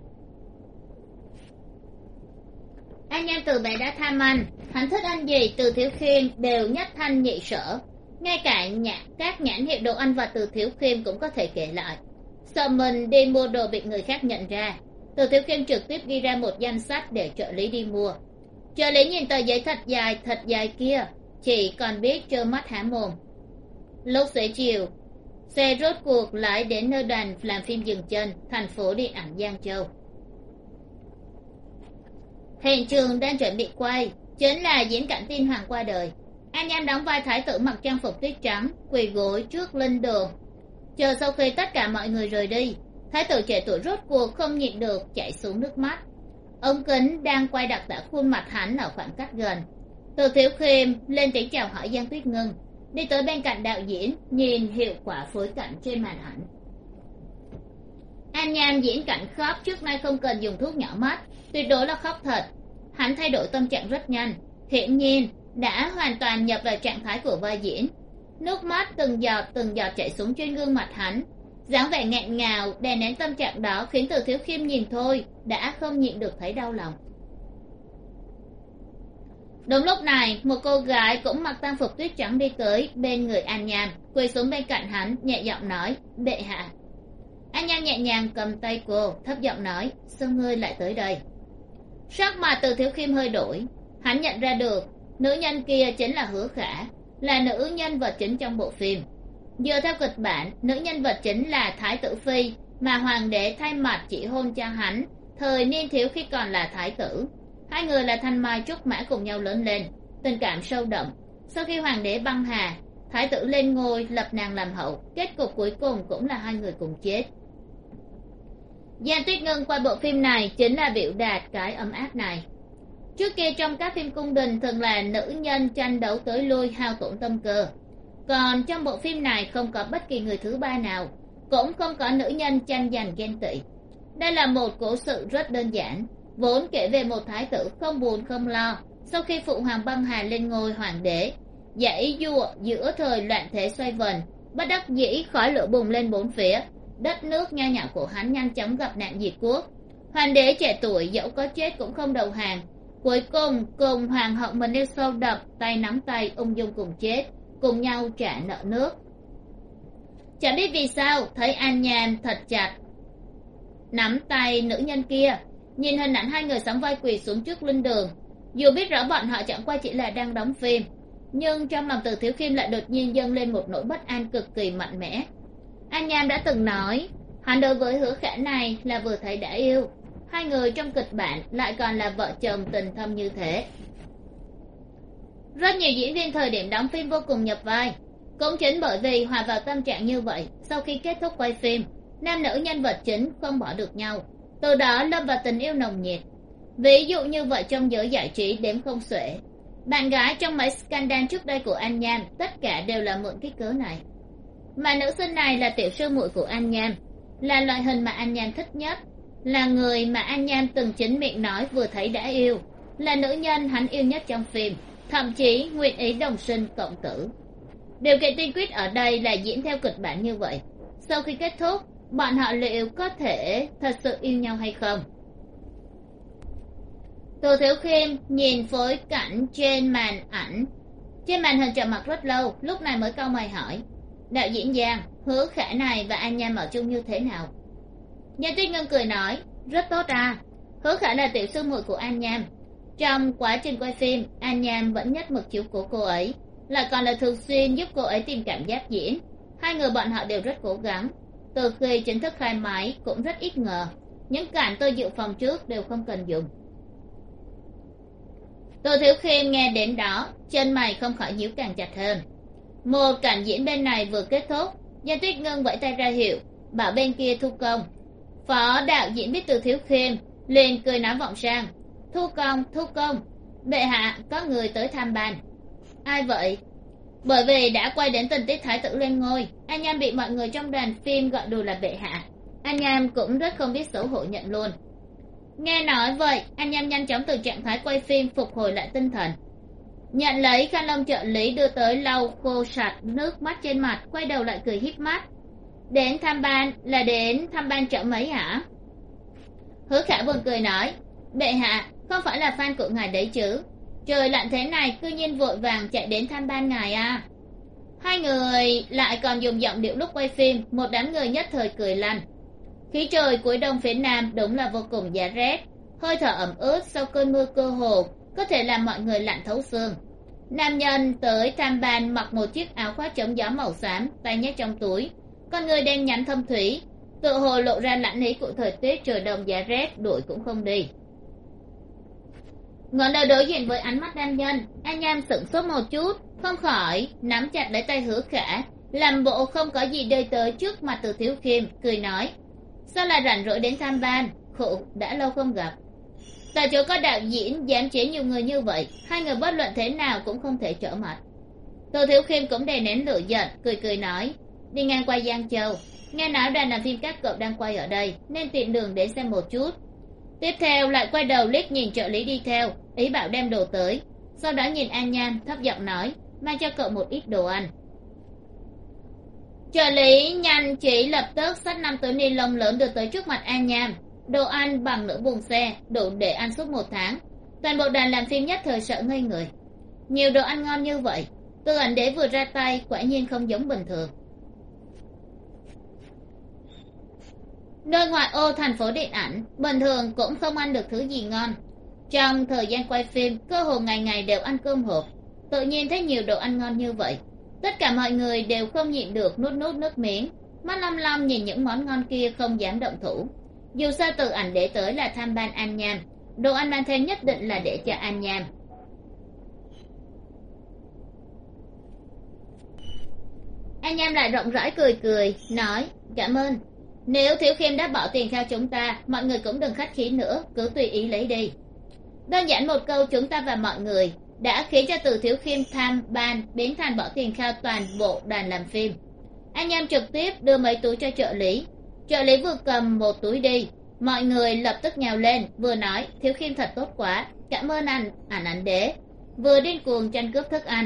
An Nham từ bé đã tham ăn, hắn thích ăn gì Từ Thiếu Khiêm đều nhất thanh nhị sở. Ngay cả các nhãn hiệu đồ ăn và Từ Thiếu Khiêm cũng có thể kể lại. Sợ mình đi mua đồ bị người khác nhận ra, Từ Thiếu Khiêm trực tiếp ghi ra một danh sách để trợ lý đi mua. Trợ lý nhìn tờ giấy thật dài kia, chỉ còn biết trơ mắt há mồm. Lúc xế chiều, xe rốt cuộc lái đến nơi đoàn làm phim dừng chân, thành phố điện ảnh Giang Châu. Hiện trường đang chuẩn bị quay chính là diễn cảnh tin hoàng qua đời. An Nham đóng vai thái tử mặc trang phục tuyết trắng, quỳ gối trước linh đường. Chờ sau khi tất cả mọi người rời đi, thái tử trẻ tuổi rốt cuộc không nhịn được chảy xuống nước mắt. Ống kính đang quay đặt tại khuôn mặt hắn ở khoảng cách gần. Từ Thiếu Khiêm lên tiếng chào hỏi Giang Tuyết Ngân, đi tới bên cạnh đạo diễn nhìn hiệu quả phối cảnh trên màn ảnh. An Nham diễn cảnh khóc trước nay không cần dùng thuốc nhỏ mắt, tuyệt đối là khóc thật. Hắn thay đổi tâm trạng rất nhanh, hiển nhiên đã hoàn toàn nhập vào trạng thái của vai diễn. Nước mắt từng giọt chảy xuống trên gương mặt hắn, dáng vẻ nghẹn ngào đè nén tâm trạng đó khiến Từ Thiếu Khiêm nhìn thôi đã không nhịn được thấy đau lòng. Đúng lúc này, một cô gái cũng mặc tang phục tuyết trắng đi tới bên người An Nham, quỳ xuống bên cạnh hắn, nhẹ giọng nói, bệ hạ. An Nham nhẹ nhàng cầm tay cô, thấp giọng nói, sao ngươi lại tới đây? Sắc mặt Từ Thiếu Khiêm hơi đổi, hắn nhận ra được nữ nhân kia chính là Hứa Khả, là nữ nhân vật chính trong bộ phim. Dựa theo kịch bản, nữ nhân vật chính là Thái tử Phi mà hoàng đế thay mặt chỉ hôn cho hắn thời niên thiếu khi còn là thái tử. Hai người là thanh mai trúc mã cùng nhau lớn lên, tình cảm sâu đậm. Sau khi hoàng đế băng hà, thái tử lên ngôi lập nàng làm hậu, kết cục cuối cùng cũng là hai người cùng chết. Giang Tuyết Ngân qua bộ phim này chính là biểu đạt cái ấm áp này. Trước kia trong các phim cung đình thường là nữ nhân tranh đấu tới lui hao tổn tâm cơ, còn trong bộ phim này không có bất kỳ người thứ ba nào, cũng không có nữ nhân tranh giành ghen tị. Đây là một cố sự rất đơn giản, vốn kể về một thái tử không buồn không lo, sau khi phụ hoàng băng hà lên ngôi hoàng đế, giãy giụa giữa thời loạn thế xoay vần, bất đắc dĩ khói lửa bùng lên bốn phía, đất nước nho nhỏ của hắn nhanh chóng gặp nạn diệt quốc. Hoàng đế trẻ tuổi dẫu có chết cũng không đầu hàng, cuối cùng cùng hoàng hậu mình yêu sâu đậm, tay nắm tay ung dung cùng chết, cùng nhau trả nợ nước. Chẳng biết vì sao thấy An Nham thật chặt nắm tay nữ nhân kia, nhìn hình ảnh hai người sóng vai quỳ xuống trước linh đường. Dù biết rõ bọn họ chẳng qua chỉ là đang đóng phim, nhưng trong lòng Từ Thiếu Khiêm lại đột nhiên dâng lên một nỗi bất an cực kỳ mạnh mẽ. An Nham đã từng nói hắn đối với Hứa Khả này là vừa thấy đã yêu, hai người trong kịch bản lại còn là vợ chồng tình thâm như thế. Rất nhiều diễn viên thời điểm đóng phim vô cùng nhập vai, cũng chính bởi vì hòa vào tâm trạng như vậy, sau khi kết thúc quay phim, nam nữ nhân vật chính không bỏ được nhau, từ đó lâm vào tình yêu nồng nhiệt. Ví dụ như vậy trong giới giải trí đếm không xuể. Bạn gái trong mấy scandal trước đây của An Nham tất cả đều là mượn cái cớ này. Mà nữ sinh này là tiểu sư muội của An Nham, là loại hình mà An Nham thích nhất, là người mà An Nham từng chính miệng nói vừa thấy đã yêu, là nữ nhân hắn yêu nhất trong phim, thậm chí nguyện ý đồng sinh cộng tử. Điều kiện tiên quyết ở đây là diễn theo kịch bản như vậy. Sau khi kết thúc, bọn họ liệu có thể thật sự yêu nhau hay không? Tô Thiếu Khiêm nhìn phối cảnh trên màn hình trầm mặc rất lâu, lúc này mới cau mày hỏi: đạo diễn Giang, Hứa Khả này và An Nham ở chung như thế nào? Giang Tuyết Ngân cười nói: rất tốt à. Hứa Khả là tiểu sư muội của An Nham, trong quá trình quay phim An Nham vẫn nhất mực chiếu cố cô ấy, lại còn là thường xuyên giúp cô ấy tìm cảm giác diễn. Hai người bọn họ đều rất cố gắng. Từ khi chính thức khai máy cũng rất ít ngờ, những cảnh tôi dự phòng trước đều không cần dùng. Tô Thiếu Khiêm nghe đến đó, chân mày không khỏi nhíu càng chặt hơn. Một cảnh diễn bên này vừa kết thúc, Giang Tuyết Ngân vẫy tay ra hiệu bảo bên kia thu công. Phó đạo diễn biết Tô Thiếu Khiêm liền cười nói vọng sang: thu công, bệ hạ có người tới tham ban. Ai vậy? Bởi vì đã quay đến tình tiết thái tử lên ngôi, An Nham bị mọi người trong đoàn phim gọi đùa là bệ hạ. An Nham cũng rất không biết xấu hổ nhận luôn. Nghe nói vậy, An Nham nhanh chóng từ trạng thái quay phim phục hồi lại tinh thần, nhận lấy khăn lông trợ lý đưa tới lau khô sạch nước mắt trên mặt, quay đầu lại cười híp mắt: đến tham ban là đến thăm ban chợ mấy hả? Hứa Khả buồn cười nói: bệ hạ không phải là fan của ngài đấy chứ, trời lạnh thế này cư nhiên vội vàng chạy đến thăm ban ngài à? Hai người lại còn dùng giọng điệu lúc quay phim, một đám người nhất thời cười lăn. Khí trời cuối đông phía nam đúng là vô cùng giá rét, hơi thở ẩm ướt sau cơn mưa cơ hồ có thể làm mọi người lạnh thấu xương. Nam nhân tới tham ban mặc một chiếc áo khoác chống gió màu xám, tay nhét trong túi, con người đen nhánh thâm thúy, tự hồ lộ ra lãnh ý của thời tiết trời đông giá rét, đuổi cũng không đi. ngẩng đầu đối diện với ánh mắt nam nhân, An Nham sững sốt một chút, không khỏi nắm chặt lấy tay Hứa Khả, làm bộ không có gì đời tới trước mặt Từ Thiếu Khiêm, cười nói: sao lại rảnh rỗi đến tham ban? Khụ, đã lâu không gặp. Tại chỗ có đạo diễn dám chế nhiều người như vậy, hai người bất luận thế nào cũng không thể trở mặt. Từ Thiếu Khiêm cũng đè nén lửa giận, cười nói: đi ngang qua Giang Châu, nghe nói đoàn làm phim các cậu đang quay ở đây nên tiện đường đến xem một chút. Tiếp theo lại quay đầu liếc nhìn trợ lý đi theo, ý bảo đem đồ tới, sau đó nhìn An Nham thấp giọng nói: mang cho cậu một ít đồ ăn. Trợ lý nhanh chỉ lập tức xách 5 túi ni lông lớn đưa tới trước mặt An Nham. Đồ ăn bằng nửa buồng xe, đủ để ăn suốt 1 tháng. Toàn bộ đoàn làm phim nhất thời sợ ngây người. Nhiều đồ ăn ngon như vậy, Tư Ảnh Đế vừa ra tay quả nhiên không giống bình thường. Nơi ngoại ô thành phố điện ảnh bình thường cũng không ăn được thứ gì ngon. Trong thời gian quay phim cơ hồ ngày ngày đều ăn cơm hộp, tự nhiên thấy nhiều đồ ăn ngon như vậy, tất cả mọi người đều không nhịn được nuốt nước miếng, mắt long long nhìn những món ngon kia không dám động thủ. Dù sao Từ Ảnh Đế tới là tham ban An Nham, đồ ăn mang theo nhất định là để cho An Nham. An Nham lại rộng rãi cười nói: cảm ơn. Nếu Thiếu Khiêm đã bỏ tiền theo chúng ta, mọi người cũng đừng khách khí nữa, cứ tùy ý lấy đi. Đơn giản một câu chúng ta và mọi người đã khiến cho Từ Thiếu Khiêm tham ban biến thành bỏ tiền khao toàn bộ đoàn làm phim. An Nham trực tiếp đưa mấy túi cho trợ lý. Trợ lý vừa cầm một túi đi, mọi người lập tức nhào lên, vừa nói: Thiếu Khiêm thật tốt quá, cảm ơn ảnh đế, vừa điên cuồng tranh cướp thức ăn.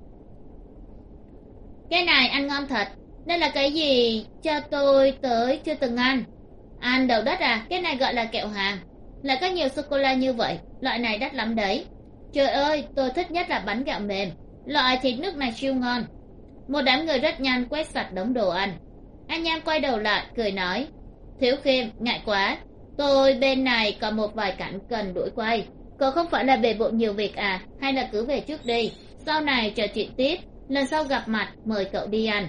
Cái này ăn ngon thật, đây là cái gì cho tôi tới chưa từng ăn. Ăn đầu đất à? Cái này gọi là kẹo hàng, lại có nhiều sô cô la như vậy, loại này đắt lắm đấy. Trời ơi, tôi thích nhất là bánh gạo mềm, loại thịt nước này siêu ngon. Một đám người rất nhanh quét sạch đống đồ ăn. An Nham quay đầu lại cười nói: Thiếu Khiêm, ngại quá, tôi bên này còn một vài cảnh cần đuổi quay, cậu không phải là bề bộn nhiều việc à, hay là cứ về trước đi, sau này trò chuyện tiếp, lần sau gặp mặt mời cậu đi ăn.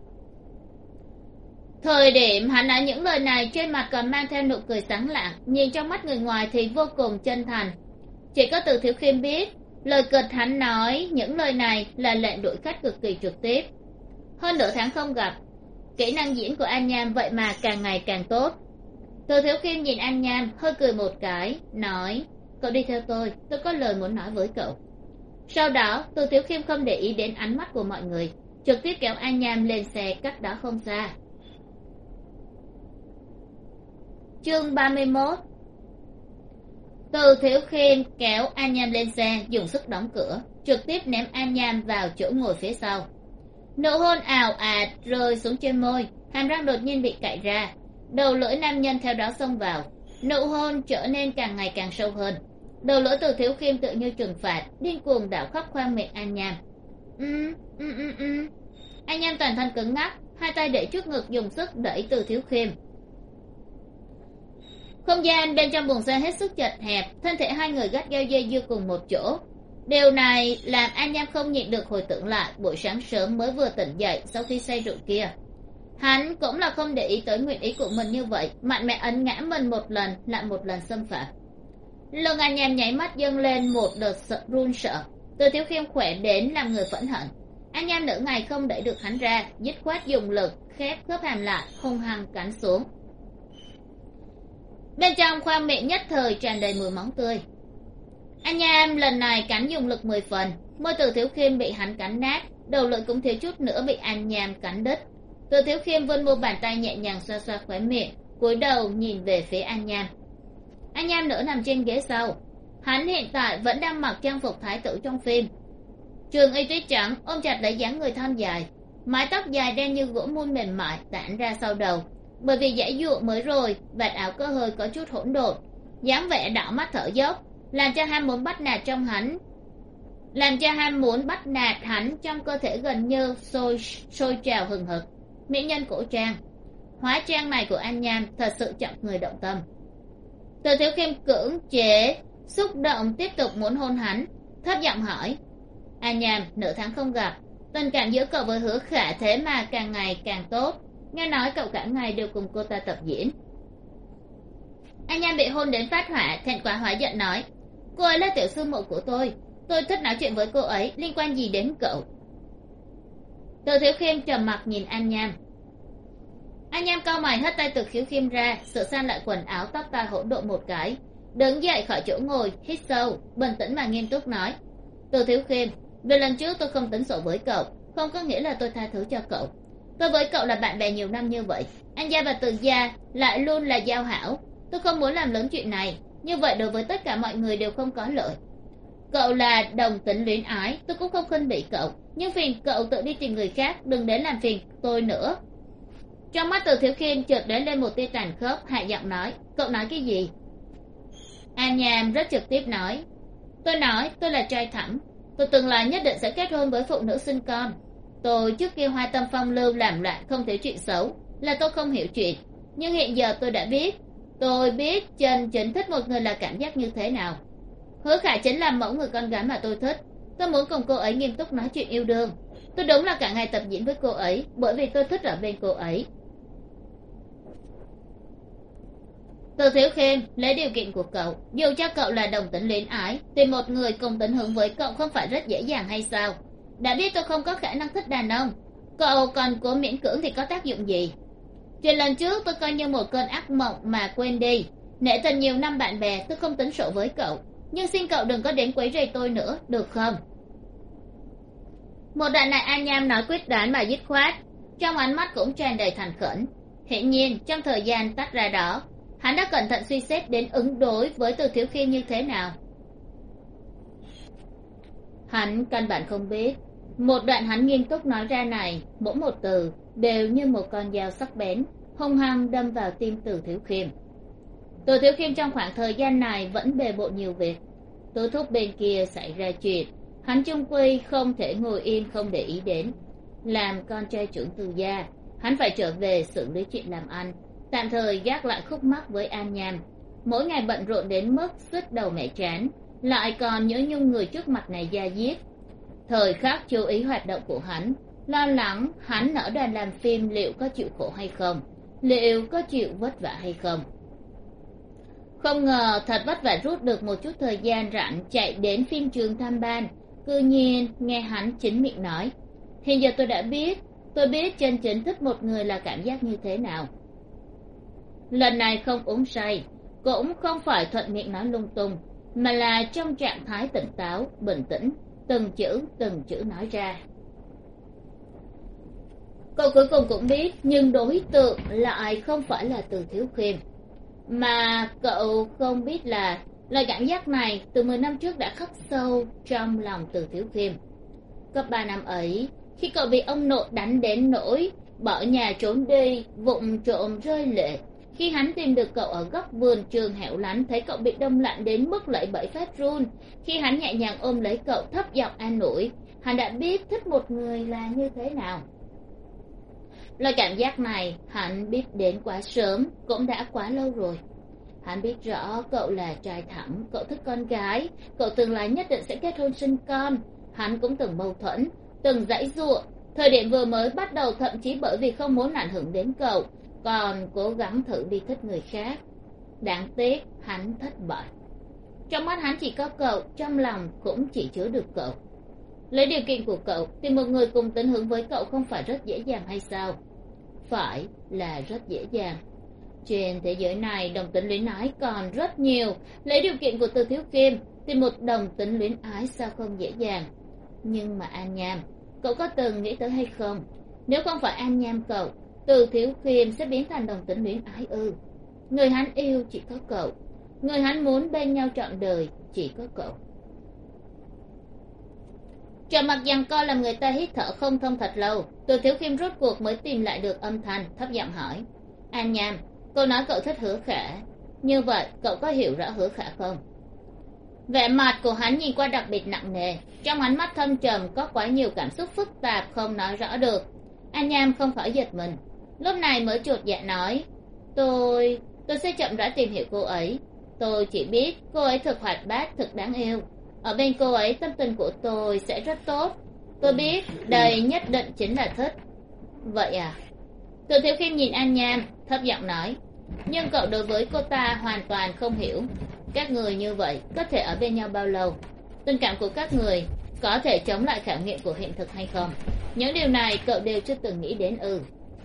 Thời điểm hắn nói những lời này, trên mặt còn mang theo nụ cười sáng lạng, nhìn trong mắt người ngoài thì vô cùng chân thành. Chỉ có Từ Thiếu Khiêm biết lời kịch hắn nói những lời này là lệnh đuổi khách cực kỳ trực tiếp. hơn nửa tháng không gặp, kỹ năng diễn của An Nham vậy mà càng ngày càng tốt. Từ Thiếu Khiêm nhìn An Nham hơi cười một cái, nói: cậu đi theo tôi có lời muốn nói với cậu. Sau đó Từ Thiếu Khiêm không để ý đến ánh mắt của mọi người, trực tiếp kéo An Nham lên xe cách đó không xa. Chương 31. Từ Thiếu Khiêm kéo An Nham lên xe, dùng sức đóng cửa, trực tiếp ném An Nham vào chỗ ngồi phía sau. Nụ hôn ào ạt rơi xuống trên môi, hàm răng đột nhiên bị cạy ra, đầu lưỡi nam nhân theo đó xông vào. Nụ hôn trở nên càng ngày càng sâu hơn. Đầu lưỡi Từ Thiếu Khiêm tự như trừng phạt, điên cuồng đảo khắp khoang miệng An Nham. An Nham toàn thân cứng ngắc, hai tay để trước ngực dùng sức đẩy Từ Thiếu Khiêm. Không gian bên trong buồng xe hết sức chật hẹp, thân thể hai người gắt gao dây dưa cùng một chỗ. Điều này làm An Nham không nhịn được hồi tưởng lại buổi sáng sớm mới vừa tỉnh dậy sau khi say rượu kia. Hắn cũng là không để ý tới nguyện ý của mình như vậy, mạnh mẽ ấn ngã mình một lần lại một lần xâm phạm. Lưng An Nham nháy mắt dâng lên một đợt run sợ. Từ Thiếu Khiêm khỏe đến làm người phẫn hận. An Nham nửa ngày không đẩy được hắn ra, dứt khoát dùng lực khép khớp hàm lại, hung hăng cắn xuống. Bên trong khoang miệng nhất thời tràn đầy mùi máu tươi. An Nham lần này cắn dùng lực 10 phần, môi Từ Thiếu Khiêm bị hắn cắn nát, đầu lưỡi cũng thiếu chút nữa bị An Nham cắn đứt. Từ Thiếu Khiêm vươn mu bàn tay nhẹ nhàng xoa xoa khóe miệng, cúi đầu nhìn về phía An Nham. An Nham nữa nằm trên ghế sau, hắn hiện tại vẫn đang mặc trang phục thái tử trong phim. Trường y tuyết trắng ôm chặt lấy dáng người thon dài, mái tóc dài đen như gỗ mun mềm mại tản ra sau đầu. Bởi vì giãy giụa mới rồi, vạt áo có hơi có chút hỗn độn, dáng vẻ đảo mắt thở dốc, làm cho ham muốn bắt nạt hắn trong cơ thể gần như sôi trào hừng hực. Mỹ nhân cổ trang, hóa trang này của An Nham thật sự chọc người động tâm. Từ Thiếu Khiêm cưỡng chế xúc động tiếp tục muốn hôn hắn, thấp giọng hỏi: An Nham, nửa tháng không gặp, tình cảm giữa cậu với Hứa Khả thế mà càng ngày càng tốt, nghe nói cậu cả ngày đều cùng cô ta tập diễn. An Nham bị hôn đến phát hỏa, thẹn quá hóa giận nói: cô ấy là tiểu sư muội của tôi thích nói chuyện với cô ấy, liên quan gì đến cậu? Từ Thiếu Khiêm trầm mặc nhìn An Nham. An Nham cau mày hất tay Từ Thiếu Khiêm ra, sửa sang lại quần áo tóc tai hỗn độn một cái, đứng dậy khỏi chỗ ngồi, hít sâu, bình tĩnh mà nghiêm túc nói: Từ Thiếu Khiêm, về lần trước tôi không tính sổ với cậu, không có nghĩa là tôi tha thứ cho cậu. Tôi với cậu là bạn bè nhiều năm như vậy, An gia và Từ gia lại luôn là giao hảo, tôi không muốn làm lớn chuyện này, như vậy đối với tất cả mọi người đều không có lợi. Cậu là đồng tính luyến ái, tôi cũng không khinh bỉ cậu, nhưng phiền cậu tự đi tìm người khác, đừng đến làm phiền tôi nữa. Trong mắt Từ Thiếu Khiêm chợt đến lên một tia tàn khốc, hạ giọng nói: cậu nói cái gì? An Nham rất trực tiếp nói: tôi nói tôi là trai thẳng, tôi từng là nhất định sẽ kết hôn với phụ nữ sinh con. Tôi trước kia hoa tâm phong lưu làm loạn không thiếu chuyện xấu, là tôi không hiểu chuyện, nhưng hiện giờ tôi đã biết, tôi biết chân chính thích một người là cảm giác như thế nào. Hứa Khả chính là mẫu người con gái mà tôi thích, tôi muốn cùng cô ấy nghiêm túc nói chuyện yêu đương. Tôi đúng là cả ngày tập diễn với cô ấy, bởi vì tôi thích ở bên cô ấy. Từ Thiếu Khiêm, lấy điều kiện của cậu, dù cho cậu là đồng tính luyến ái, tìm một người cùng tính hướng với cậu không phải rất dễ dàng hay sao? Đã biết tôi không có khả năng thích đàn ông, cậu còn cố miễn cưỡng thì có tác dụng gì? Chuyện lần trước tôi coi như một cơn ác mộng mà quên đi. Nể tình nhiều năm bạn bè, tôi không tính sổ với cậu, nhưng xin cậu đừng có đến quấy rầy tôi nữa, được không? Một đoạn này An Nham nói quyết đoán mà dứt khoát, trong ánh mắt cũng tràn đầy thành khẩn. Hiển nhiên trong thời gian tách ra đó, hắn đã cẩn thận suy xét đến ứng đối với Từ Thiếu Khiêm như thế nào. Hắn căn bản không biết, một đoạn hắn nghiêm túc nói ra này, mỗi một từ đều như một con dao sắc bén, hung hăng đâm vào tim Từ Thiếu Khiêm. Từ Thiếu Khiêm trong khoảng thời gian này vẫn bề bộn nhiều việc. Tứ thúc bên kia xảy ra chuyện, hắn chung quy không thể ngồi yên không để ý đến. Làm con trai trưởng Từ gia, hắn phải trở về xử lý chuyện làm ăn, tạm thời gác lại khúc mắc với An Nham. Mỗi ngày bận rộn đến mức sứt đầu mẻ trán, lại còn nhớ nhung người trước mặt này da diết. Thời khắc chú ý hoạt động của hắn, lo lắng hắn nở đoàn làm phim liệu có chịu khổ hay không, liệu có chịu vất vả hay không. Không ngờ thật vất vả rút được một chút thời gian rảnh chạy đến phim trường tham ban, cư nhiên nghe hắn chính miệng nói: hiện giờ tôi đã biết tôi biết chân chính thích một người là cảm giác như thế nào. Lần này không uống say, cũng không phải thuận miệng nói lung tung, mà là trong trạng thái tỉnh táo bình tĩnh, từng chữ nói ra. Cậu cuối cùng cũng biết, nhưng đối tượng lại không phải là Từ Thiếu Khiêm. Mà cậu không biết là loại cảm giác này từ 10 năm trước đã khắc sâu trong lòng Từ Thiếu Khiêm. Cấp 3 năm ấy, khi cậu bị ông nội đánh đến nỗi bỏ nhà trốn đi, vụng trộm rơi lệ, khi hắn tìm được cậu ở góc vườn trường hẻo lánh, thấy cậu bị đông lạnh đến mức lẫy bẫy phát run, khi hắn nhẹ nhàng ôm lấy cậu thấp giọng an ủi, hắn đã biết thích một người là như thế nào. Loại cảm giác này hắn biết đến quá sớm, cũng đã quá lâu rồi. Hắn biết rõ cậu là trai thẳng, cậu thích con gái, cậu tương lai nhất định sẽ kết hôn sinh con. Hắn cũng từng mâu thuẫn, từng giãy giụa, thời điểm vừa mới bắt đầu thậm chí bởi vì không muốn ảnh hưởng đến cậu, còn cố gắng thử đi thích người khác. Đáng tiếc hắn thất bại. Trong mắt hắn chỉ có cậu, trong lòng cũng chỉ chứa được cậu. Lấy điều kiện của cậu, tìm một người cùng tính hướng với cậu không phải rất dễ dàng hay sao? Phải là rất dễ dàng. Trên thế giới này đồng tính luyến ái còn rất nhiều. Lấy điều kiện của Từ Thiếu Khiêm, tìm một đồng tính luyến ái sao không dễ dàng. Nhưng mà An Nham, cậu có từng nghĩ tới hay không? Nếu không phải An Nham cậu, Từ Thiếu Khiêm sẽ biến thành đồng tính luyến ái ư? Người hắn yêu chỉ có cậu, người hắn muốn bên nhau trọn đời chỉ có cậu. Trầm mặc giằng co làm người ta hít thở không thông thật lâu, Từ Thiếu Khiêm rốt cuộc mới tìm lại được âm thanh, thấp giọng hỏi, An Nham, cậu nói cậu thích Hứa Khả, như vậy cậu có hiểu rõ Hứa Khả không? Vẻ mặt của hắn nhìn qua đặc biệt nặng nề, trong ánh mắt thâm trầm có quá nhiều cảm xúc phức tạp không nói rõ được. An Nham không khỏi giật mình, lúc này mới chột dạ nói, tôi sẽ chậm rãi tìm hiểu cô ấy. Tôi chỉ biết cô ấy thực hoạt bát, thực đáng yêu. Ở bên cô ấy tâm tình của tôi sẽ rất tốt. Tôi biết đây nhất định chính là thích. Vậy à? Từ Thiếu Khiêm nhìn An Nham, thấp giọng nói, nhưng cậu đối với cô ta hoàn toàn không hiểu. Các người như vậy có thể ở bên nhau bao lâu? Tình cảm của các người có thể chống lại khảo nghiệm của hiện thực hay không? Những điều này cậu đều chưa từng nghĩ đến ư?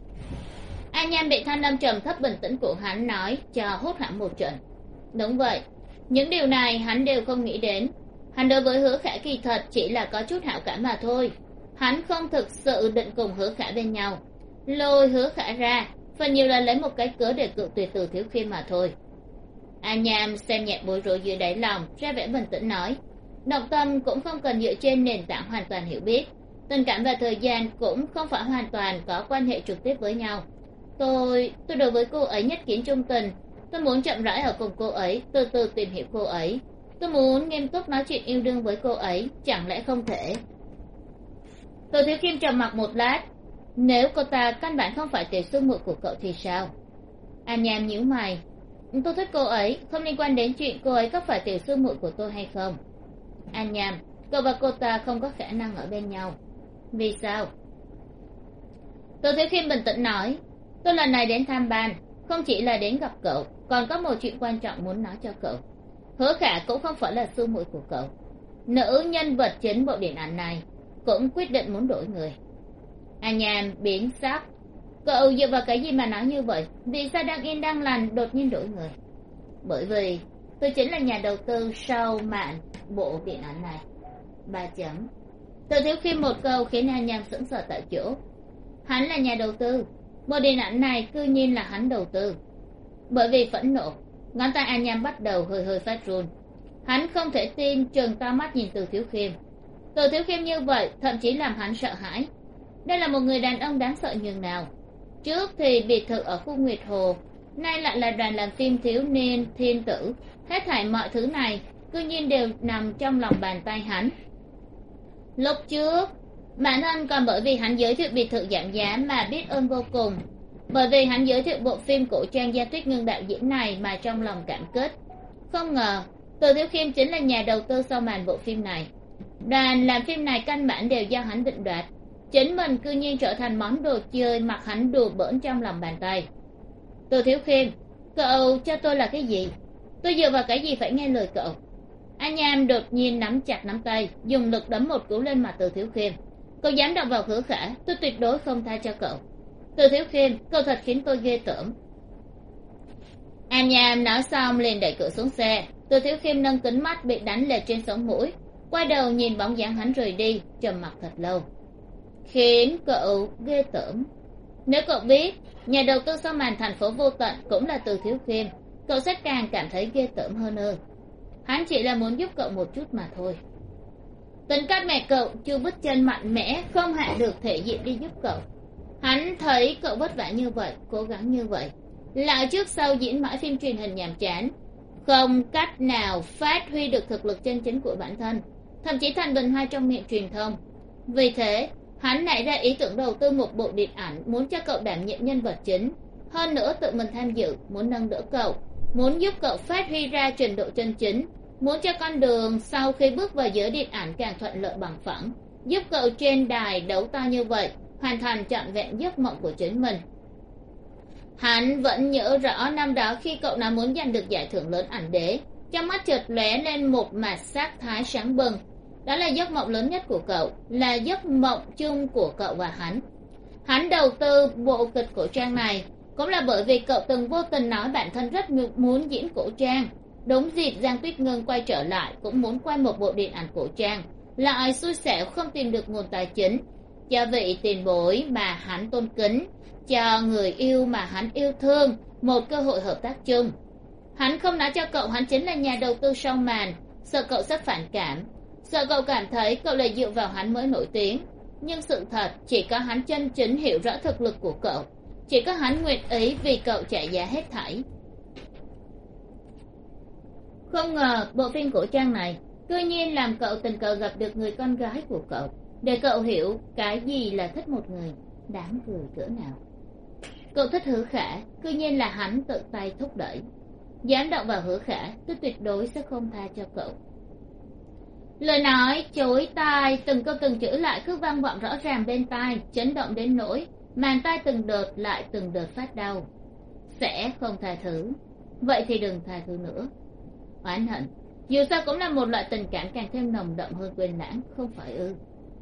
An Nham bị thanh âm trầm thấp bình tĩnh của hắn nói cho hốt hẳn một trận. Đúng vậy, những điều này hắn đều không nghĩ đến. Hắn đối với Hứa Khả kỳ thật chỉ là có chút hảo cảm mà thôi. Hắn không thực sự định cùng Hứa Khả bên nhau. Lôi Hứa Khả ra phần nhiều là lấy một cái cớ để cự tuyệt Từ Thiếu Khiêm mà thôi. An Nham xem nhẹ bối rối dưới đáy lòng, ra vẻ bình tĩnh nói, động tâm cũng không cần dựa trên nền tảng hoàn toàn hiểu biết. Tình cảm và thời gian cũng không phải hoàn toàn có quan hệ trực tiếp với nhau. Tôi đối với cô ấy nhất kiến trung tình. Tôi muốn chậm rãi ở cùng cô ấy, từ từ tìm hiểu cô ấy. Tôi muốn nghiêm túc nói chuyện yêu đương với cô ấy, chẳng lẽ không thể? Từ Thiếu Khiêm trầm mặc một lát, nếu cô ta căn bản không phải tiểu sư muội của cậu thì sao? An Nham nhíu mày, tôi thích cô ấy, không liên quan đến chuyện cô ấy có phải tiểu sư muội của tôi hay không. An Nham, cậu và cô ta không có khả năng ở bên nhau. Vì sao? Từ Thiếu Khiêm bình tĩnh nói, tôi lần này đến tham ban không chỉ là đến gặp cậu, còn có một chuyện quan trọng muốn nói cho cậu. Hứa Khả cũng không phải là sư muội của cậu. Nữ nhân vật chính bộ điện ảnh này cũng quyết định muốn đổi người. An Nham biến sắc, cậu dựa vào cái gì mà nói như vậy? Vì sao đang yên đang lành đột nhiên đổi người? Bởi vì tôi chính là nhà đầu tư sau màn bộ điện ảnh này. 3 chấm. Từ Thiếu Khiêm một câu khiến An Nham sững sờ tại chỗ. Hắn là nhà đầu tư, bộ điện ảnh này cư nhiên là hắn đầu tư. Bởi vì phẫn nộ, ngón tay An Nham bắt đầu hơi hơi phát run. Hắn không thể tin, trừng to mắt nhìn Từ Thiếu Khiêm. Từ Thiếu Khiêm như vậy thậm chí làm hắn sợ hãi. Đây là một người đàn ông đáng sợ nhường nào. Trước thì biệt thự ở khu Nguyệt Hồ, nay lại là đoàn làm phim thiếu niên thiên tử. Hết thảy mọi thứ này cư nhiên đều nằm trong lòng bàn tay hắn. Lúc trước bản thân còn bởi vì hắn giới thiệu biệt thự giảm giá mà biết ơn vô cùng. Bởi vì hắn giới thiệu bộ phim cổ trang Gia Tuyết Ngưng đạo diễn này mà trong lòng cảm kích. Không ngờ Từ Thiếu Khiêm chính là nhà đầu tư sau màn bộ phim này. Đoàn làm phim này căn bản đều do hắn định đoạt. Chính mình cư nhiên trở thành món đồ chơi mặc hắn đùa bỡn trong lòng bàn tay. Từ Thiếu Khiêm, cậu cho tôi là cái gì? Tôi dựa vào cái gì phải nghe lời cậu? An Nham đột nhiên nắm chặt nắm tay, dùng lực đấm một cú lên mặt Từ Thiếu Khiêm. Cậu dám động vào Hứa Khả, tôi tuyệt đối không tha cho cậu. Từ Thiếu Khiêm, cậu thật khiến tôi ghê tởm. An Nham nói xong liền đẩy cửa xuống xe. Từ Thiếu Khiêm nâng kính mắt bị đánh lệch trên sống mũi, quay đầu nhìn bóng dáng hắn rời đi, trầm mặc thật lâu. Khiến cậu ghê tởm? Nếu cậu biết nhà đầu tư sau màn thành phố vô tận cũng là Từ Thiếu Khiêm, cậu sẽ càng cảm thấy ghê tởm hơn ư? Hắn chỉ là muốn giúp cậu một chút mà thôi. Tính cách mẹ cậu chưa bước chân mạnh mẽ, không hạ được thể diện đi giúp cậu. Hắn thấy cậu vất vả như vậy, cố gắng như vậy, lại trước sau diễn mãi phim truyền hình nhàm chán, không cách nào phát huy được thực lực chân chính của bản thân, thậm chí thành bình hoa trong miệng truyền thông. Vì thế hắn nảy ra ý tưởng đầu tư một bộ điện ảnh, muốn cho cậu đảm nhiệm nhân vật chính, hơn nữa tự mình tham dự, muốn nâng đỡ cậu, muốn giúp cậu phát huy ra trình độ chân chính, muốn cho con đường sau khi bước vào giới điện ảnh càng thuận lợi bằng phẳng, giúp cậu trên đài đấu to như vậy hoàn thành trọn vẹn giấc mộng của chính mình. Hắn vẫn nhớ rõ năm đó khi cậu nói muốn giành được giải thưởng lớn ảnh đế, trong mắt chợt lóe lên một mạt sắc thái sáng bừng. Đó là giấc mộng lớn nhất của cậu, là giấc mộng chung của cậu và hắn. Hắn đầu tư bộ kịch cổ trang này cũng là bởi vì cậu từng vô tình nói bản thân rất muốn diễn cổ trang. Đúng dịp Giang Tuyết Ngân quay trở lại cũng muốn quay một bộ điện ảnh cổ trang, lại xui xẻo không tìm được nguồn tài chính, cho vị tiền bối mà hắn tôn kính, cho người yêu mà hắn yêu thương một cơ hội hợp tác chung. Hắn không nói cho cậu hắn chính là nhà đầu tư sau màn, sợ cậu sẽ phản cảm, sợ cậu cảm thấy cậu lại dựa vào hắn mới nổi tiếng. Nhưng sự thật chỉ có hắn chân chính hiểu rõ thực lực của cậu, chỉ có hắn nguyện ý vì cậu trả giá hết thảy. Không ngờ bộ phim cổ trang này cư nhiên làm cậu tình cờ gặp được người con gái của cậu, để cậu hiểu cái gì là thích một người, đáng cười cỡ nào. Cậu thích Hứa Khả, cư nhiên là hắn tự tay thúc đẩy. Dám động vào Hứa Khả, tôi tuyệt đối sẽ không tha cho cậu. Lời nói chối tai, từng câu từng chữ lại cứ vang vọng rõ ràng bên tai, chấn động đến nỗi màn tai từng đợt lại từng đợt phát đau. Sẽ không tha thứ, vậy thì đừng tha thứ nữa. Oán hận dù sao cũng là một loại tình cảm càng thêm nồng đậm hơn quên lãng, không phải ư?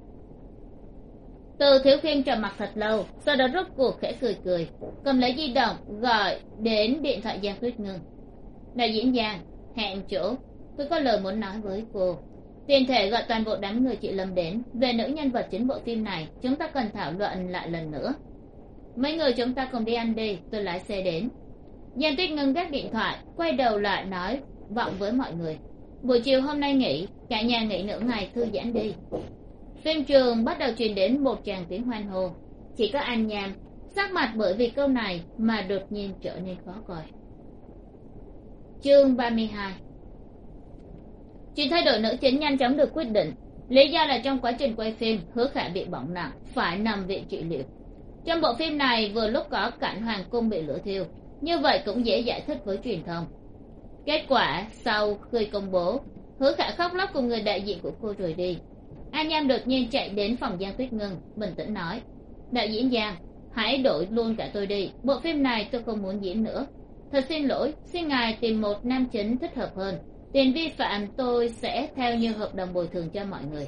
Từ Thiếu Khiêm trầm mặc thật lâu, sau đó rốt cuộc khẽ cười cười, cầm lấy di động gọi đến điện thoại Giang Tuyết Ngân. Đạo diễn Giang, hẹn chỗ, tôi có lời muốn nói với cô. Tiền thể gọi toàn bộ đám người chị Lâm đến, về nữ nhân vật chính bộ phim này chúng ta cần thảo luận lại lần nữa. Mấy người chúng ta cùng đi ăn đi, tôi lái xe đến. Giang Tuyết Ngân gác điện thoại, quay đầu lại nói vọng với mọi người, buổi chiều hôm nay nghỉ, cả nhà nghỉ nửa ngày thư giãn đi. Phim trường bắt đầu truyền đến một tràng tiếng hoan hô, chỉ có An Nham sắc mặt bởi vì câu này mà đột nhiên trở nên khó coi. Chương 32. Chuyện thay đổi nữ chính nhanh chóng được quyết định, lý do là trong quá trình quay phim Hứa Khả bị bỏng nặng, phải nằm viện trị liệu. Trong bộ phim này vừa lúc có cảnh hoàng cung bị lửa thiêu, như vậy cũng dễ giải thích với truyền thông. Kết quả sau khi công bố, Hứa Khả khóc lóc cùng người đại diện của cô rời đi. An Nham đột nhiên chạy đến phòng Giang Tuyết Ngân, bình tĩnh nói, đạo diễn Giang, hãy đổi luôn cả tôi đi, bộ phim này tôi không muốn diễn nữa. Thật xin lỗi, xin ngài tìm một nam chính thích hợp hơn, tiền vi phạm tôi sẽ theo như hợp đồng bồi thường cho mọi người.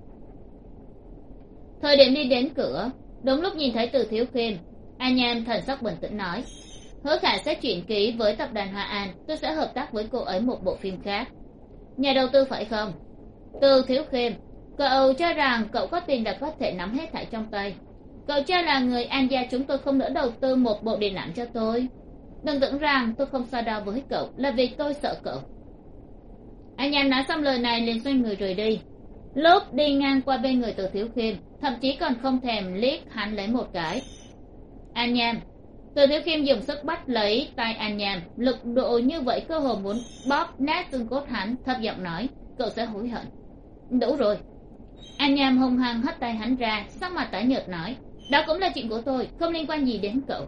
Thời điểm đi đến cửa, đúng lúc nhìn thấy Từ Thiếu Khiêm, An Nham thần sắc bình tĩnh nói, Hứa Khả sẽ chuyển ký với tập đoàn Hoa An, tôi sẽ hợp tác với cô ấy một bộ phim khác. Nhà đầu tư phải không? Từ Thiếu Khiêm, cậu cho rằng cậu có tiền đã có thể nắm hết thảy trong tay. Cậu cho là người An gia chúng tôi không nỡ đầu tư một bộ điện ảnh cho tôi. Đừng tưởng rằng tôi không so đo với cậu là vì tôi sợ cậu. Anh Nham nói xong lời này liền xoay người rời đi. Lúc đi ngang qua bên người Từ Thiếu Khiêm, thậm chí còn không thèm liếc hắn lấy một cái. An Nham. Từ Thiếu Khiêm dùng sức bắt lấy tay An Nham, lực độ như vậy cơ hồ muốn bóp nát xương cốt hắn, thấp giọng nói, cậu sẽ hối hận. Đủ rồi. An Nham hung hăng hất tay hắn ra, sắc mặt tái nhợt nói, đó cũng là chuyện của tôi, không liên quan gì đến cậu.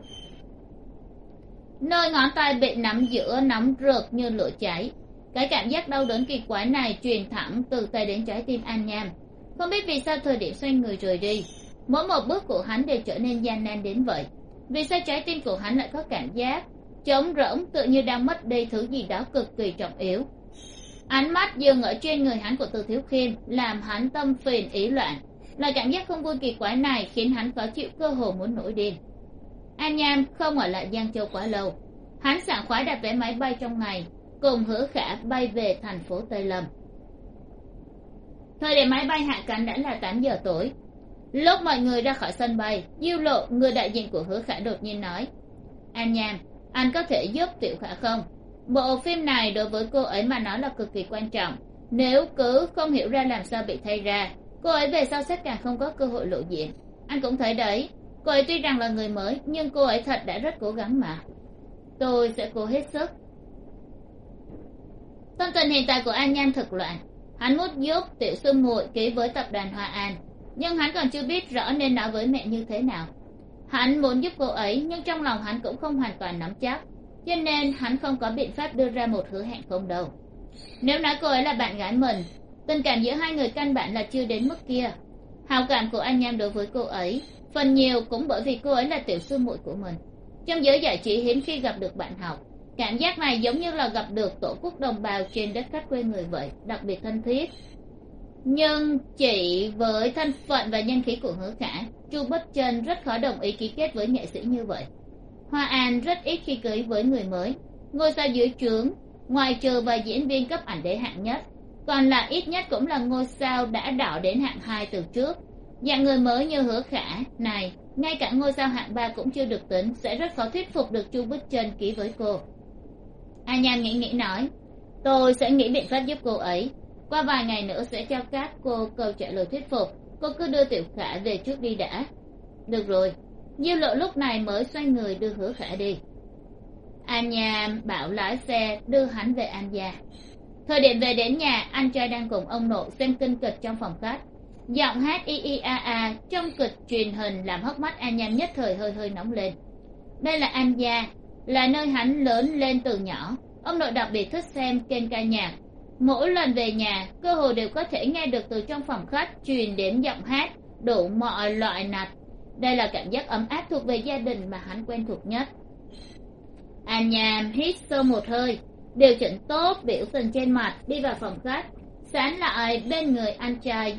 Nơi ngón tay bị nắm giữa nóng rực như lửa cháy, cái cảm giác đau đớn kỳ quái này truyền thẳng từ tay đến trái tim An Nham. Không biết vì sao thời điểm xoay người rời đi, mỗi một bước của hắn đều trở nên gian nan đến vậy. Vì sao trái tim của hắn lại có cảm giác trống rỗng, tự như đang mất đi thứ gì đó cực kỳ trọng yếu. Ánh mắt dừng ở trên người hắn của Từ Thiếu Khiêm làm hắn tâm phiền ý loạn, Loại cảm giác không vui kỳ quái này khiến hắn khó chịu, cơ hồ muốn nổi điên. An Nham không ở lại Giang Châu quá lâu. Hắn sảng khoái đặt vé máy bay trong ngày, cùng Hứa Khả bay về thành phố Tây Lâm. Thời điểm máy bay hạ cánh đã là 8 giờ tối. Lúc mọi người ra khỏi sân bay, Diêu Lộ, người đại diện của Hứa Khả, đột nhiên nói: An Nham, anh có thể giúp Tiểu Khả không? Bộ phim này đối với cô ấy mà nói là cực kỳ quan trọng. Nếu cứ không hiểu ra làm sao bị thay ra, cô ấy về sau sẽ càng không có cơ hội lộ diện. Anh cũng thấy đấy, cô ấy tuy rằng là người mới, nhưng cô ấy thật đã rất cố gắng mà. Tôi sẽ cố hết sức. Tâm tình hiện tại của An Nham thật loạn. Hắn muốn giúp Tiểu sư muội ký với tập đoàn Hoa An, nhưng hắn còn chưa biết rõ nên nói với mẹ như thế nào. Hắn muốn giúp cô ấy, nhưng trong lòng hắn cũng không hoàn toàn nắm chắc, cho nên hắn không có biện pháp đưa ra một hứa hẹn không đâu. Nếu nói cô ấy là bạn gái mình, tình cảm giữa hai người căn bản là chưa đến mức kia. Hào cảm của An Nham đối với cô ấy phần nhiều cũng bởi vì cô ấy là tiểu sư muội của mình. Trong giới giải trí hiếm khi gặp được bạn học, cảm giác này giống như là gặp được tổ quốc đồng bào trên đất khách quê người vậy, đặc biệt thân thiết. Nhưng chỉ với thân phận và nhân khí của Hứa Khả, Chu Bất Chân rất khó đồng ý ký kết với nghệ sĩ như vậy. Hoa An rất ít khi cưới với người mới. Ngôi sao dưới trướng, ngoài trừ vài diễn viên cấp ảnh đế hạng nhất, còn là ít nhất cũng là ngôi sao đã đỏ đến hạng 2 từ trước. Dạng người mới như Hứa Khả này, ngay cả ngôi sao hạng 3 cũng chưa được tính, sẽ rất khó thuyết phục được Chu Bích Chân ký với cô. An Nham nghĩ nói: Tôi sẽ nghĩ biện pháp giúp cô ấy. Qua vài ngày nữa sẽ cho các cô câu trả lời thuyết phục. Cô cứ đưa Tiểu Khả về trước đi đã. Được rồi. Diêu Lộ lúc này mới xoay người đưa Hứa Khả đi. An Nham bảo lái xe đưa hắn về An gia. Thời điểm về đến nhà, anh trai đang cùng ông nội xem kinh kịch trong phòng khách. Giọng hát i i a a trong kịch truyền hình làm hốc mắt An Nham nhất thời hơi hơi nóng lên. Đây là An gia, là nơi hắn lớn lên từ nhỏ. Ông nội đặc biệt thích xem kênh ca nhạc. Mỗi lần về nhà, cơ hồ đều có thể nghe được từ trong phòng khách truyền đến giọng hát đủ mọi loại nạch. Đây là cảm giác ấm áp thuộc về gia đình mà hắn quen thuộc nhất. An Nham hít sâu một hơi, điều chỉnh tốt biểu tình trên mặt, đi vào phòng khách, sán lại bên người anh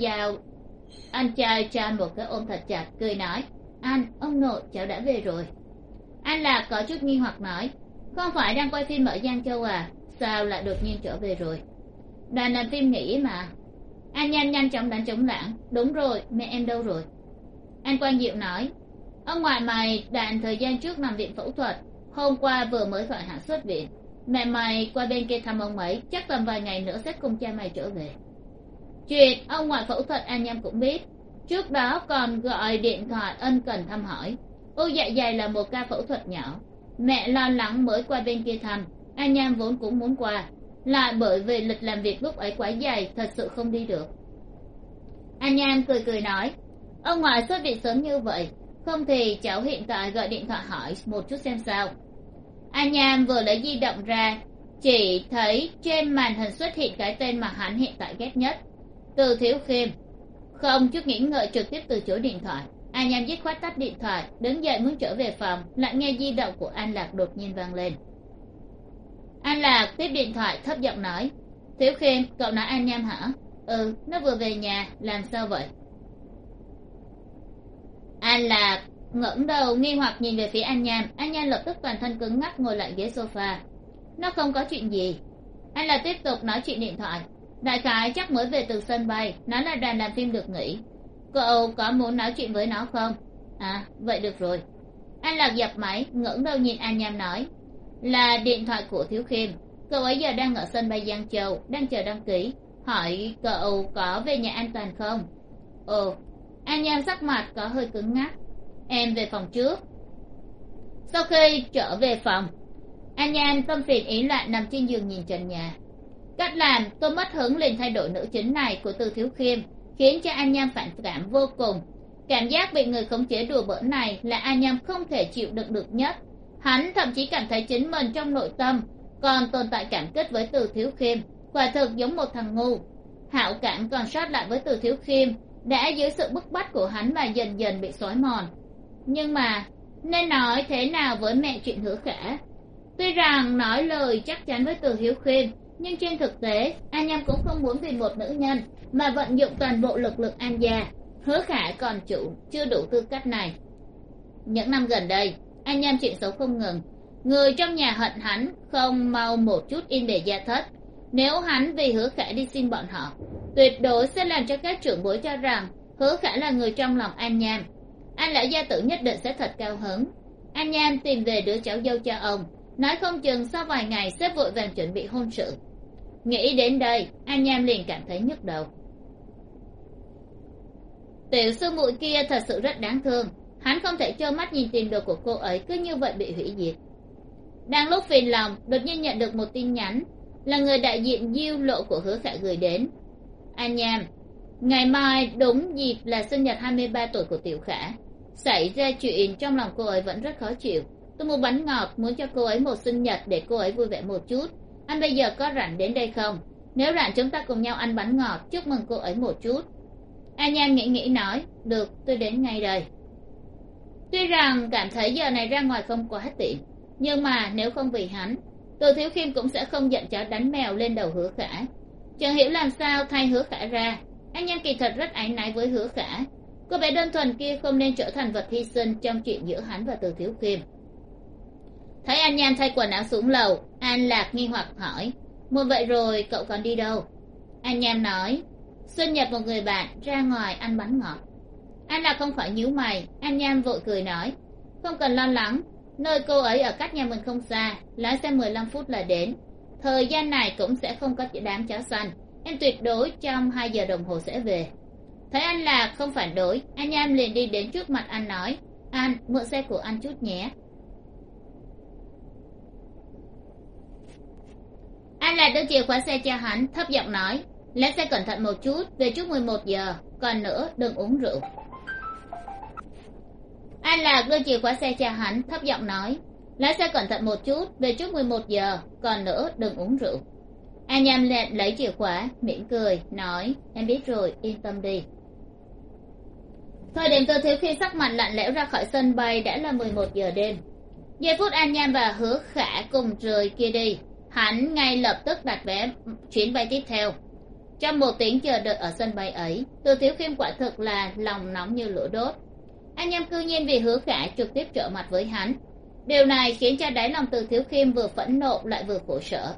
trai cho một cái ôm thật chặt, cười nói: Anh, ông nội, cháu đã về rồi. Anh Lạc có chút nghi hoặc nói: Không phải đang quay phim ở Giang Châu à, sao lại đột nhiên trở về rồi? Đoàn làm phim nghỉ mà. An Nham nhanh chóng đánh trống lảng: Đúng rồi, mẹ em đâu rồi? Anh Quang Diệu nói: Ông ngoại mày đoạn thời gian trước nằm viện phẫu thuật, hôm qua vừa mới thoại hạ xuất viện. Mẹ mày qua bên kia thăm ông ấy, chắc tầm vài ngày nữa sẽ cùng cha mày trở về. Chuyện ông ngoại phẫu thuật An Nham cũng biết, trước đó còn gọi điện thoại ân cần thăm hỏi. U dạ dày là một ca phẫu thuật nhỏ, mẹ lo lắng mới qua bên kia thăm. An Nham vốn cũng muốn qua, lại bởi vì lịch làm việc lúc ấy quá dày, thật sự không đi được. An Nham cười cười nói: Ông ngoại xuất viện sớm như vậy, không thì cháu hiện tại gọi điện thoại hỏi một chút xem sao. An Nham vừa lấy di động ra, chỉ thấy trên màn hình xuất hiện cái tên mà hắn hiện tại ghét nhất, Từ Thiếu Khiêm. Không chút nghĩ ngợi trực tiếp từ chối điện thoại. An Nham dứt khoát tắt điện thoại, đứng dậy muốn trở về phòng, lại nghe di động của An Lạc đột nhiên vang lên. An Lạc tiếp điện thoại thấp giọng nói: Thiếu Khiêm, cậu nói An Nham hả? Ừ, nó vừa về nhà, làm sao vậy? An Lạc ngẩng đầu nghi hoặc nhìn về phía An Nham. An Nham lập tức toàn thân cứng ngắc ngồi lại ghế sofa. Nó không có chuyện gì. An Lạc tiếp tục nói chuyện điện thoại. Đại khái chắc mới về từ sân bay, nói là đoàn làm phim được nghỉ. Cậu có muốn nói chuyện với nó không? À, vậy được rồi. An Lạc dập máy, ngẩng đầu nhìn An Nham nói: Là điện thoại của Thiếu Khiêm. Cậu ấy giờ đang ở sân bay Giang Châu, đang chờ đăng ký, hỏi cậu có về nhà an toàn không? Ồ. An Nham sắc mặt có hơi cứng ngắc. Em về phòng trước. Sau khi trở về phòng, An Nham tâm phiền ý loạn nằm trên giường nhìn trần nhà. Cách làm tôi mất hứng liền thay đổi nữ chính này của Từ Thiếu Khiêm khiến cho An Nham phản cảm vô cùng. Cảm giác bị người khống chế đùa bỡn này là An Nham không thể chịu đựng được nhất. Hắn thậm chí cảm thấy chính mình trong nội tâm còn tồn tại cảm kích với Từ Thiếu Khiêm, quả thực giống một thằng ngu. Hảo cảm còn sót lại với Từ Thiếu Khiêm đã dưới sự bức bách của hắn mà dần dần bị xói mòn. Nhưng mà nên nói thế nào với mẹ chuyện Hứa Khả? Tuy rằng nói lời chắc chắn với Từ Thiếu Khiêm, nhưng trên thực tế An Nham cũng không muốn vì một nữ nhân mà vận dụng toàn bộ lực lượng An gia. Hứa Khả còn chưa đủ tư cách này. Những năm gần đây anh nham chuyện xấu không ngừng, người trong nhà hận hắn không mau một chút in bề gia thất. Nếu hắn vì Hứa Khả đi xin bọn họ, tuyệt đối sẽ làm cho các trưởng bối cho rằng Hứa Khả là người trong lòng an nham. An lão gia tử nhất định sẽ thật cao hứng. An nham tìm về đứa cháu dâu cho ông, nói không chừng sau vài ngày sẽ vội vàng chuẩn bị hôn sự. Nghĩ đến đây an nham liền cảm thấy nhức đầu. Tiểu sư muội kia thật sự rất đáng thương, hắn không thể trơ mắt nhìn tiền đồ của cô ấy cứ như vậy bị hủy diệt. Đang lúc phiền lòng, đột nhiên nhận được một tin nhắn, là người đại diện diêu lộ của Hứa Khả gửi đến. An nham, ngày mai đúng dịp là sinh nhật 23 tuổi của Tiểu Khả. Xảy ra chuyện trong lòng cô ấy vẫn rất khó chịu. Tôi mua bánh ngọt muốn cho cô ấy một sinh nhật để cô ấy vui vẻ một chút. Anh bây giờ có rảnh đến đây không? Nếu rảnh chúng ta cùng nhau ăn bánh ngọt chúc mừng cô ấy một chút. An nham nghĩ nói, được, tôi đến ngay đây. Tuy rằng cảm thấy giờ này ra ngoài không quá tiện, nhưng mà nếu không vì hắn, Từ Thiếu Khiêm cũng sẽ không giận chó đánh mèo lên đầu Hứa Khả. Chẳng hiểu làm sao thay Hứa Khả ra, anh nham kỳ thật rất áy náy với Hứa Khả. Cô bé đơn thuần kia không nên trở thành vật hy sinh trong chuyện giữa hắn và Từ Thiếu Khiêm. Thấy An nham thay quần áo xuống lầu, An Lạc nghi hoặc hỏi, muộn vậy rồi cậu còn đi đâu? An nham nói, sinh nhật một người bạn, ra ngoài ăn bánh ngọt. An Lạc không khỏi nhíu mày. An nham vội cười nói, không cần lo lắng, nơi cô ấy ở cách nhà mình không xa, lái xe 15 phút là đến. Thời gian này cũng sẽ không có đám chó săn, em tuyệt đối trong 2 giờ đồng hồ sẽ về. Thấy An Lạc không phản đối, An nham liền đi đến trước mặt anh nói, anh mượn xe của anh chút nhé. An Lạc đưa chìa khóa xe cho hắn, thấp giọng nói, lái xe cẩn thận một chút, về trước 11 giờ, còn nữa đừng uống rượu. An Lạc đưa chìa khóa xe cho hắn, thấp giọng nói, lái xe cẩn thận một chút, về trước 11 giờ, còn nữa đừng uống rượu. An nham lấy chìa khóa, mỉm cười, nói, em biết rồi, yên tâm đi. Thời điểm Từ Thiếu Khiêm sắc mặt lạnh lẽo ra khỏi sân bay đã là 11 giờ đêm. Giây phút An nham và Hứa Khả cùng rời kia đi, hắn ngay lập tức đặt vé chuyến bay tiếp theo. Trong 1 tiếng chờ đợi ở sân bay ấy, Từ Thiếu Khiêm quả thực là lòng nóng như lửa đốt. An nham cư nhiên vì Hứa Khả trực tiếp trở mặt với hắn. Điều này khiến cho đáy lòng Từ Thiếu Khiêm vừa phẫn nộ lại vừa khổ sở.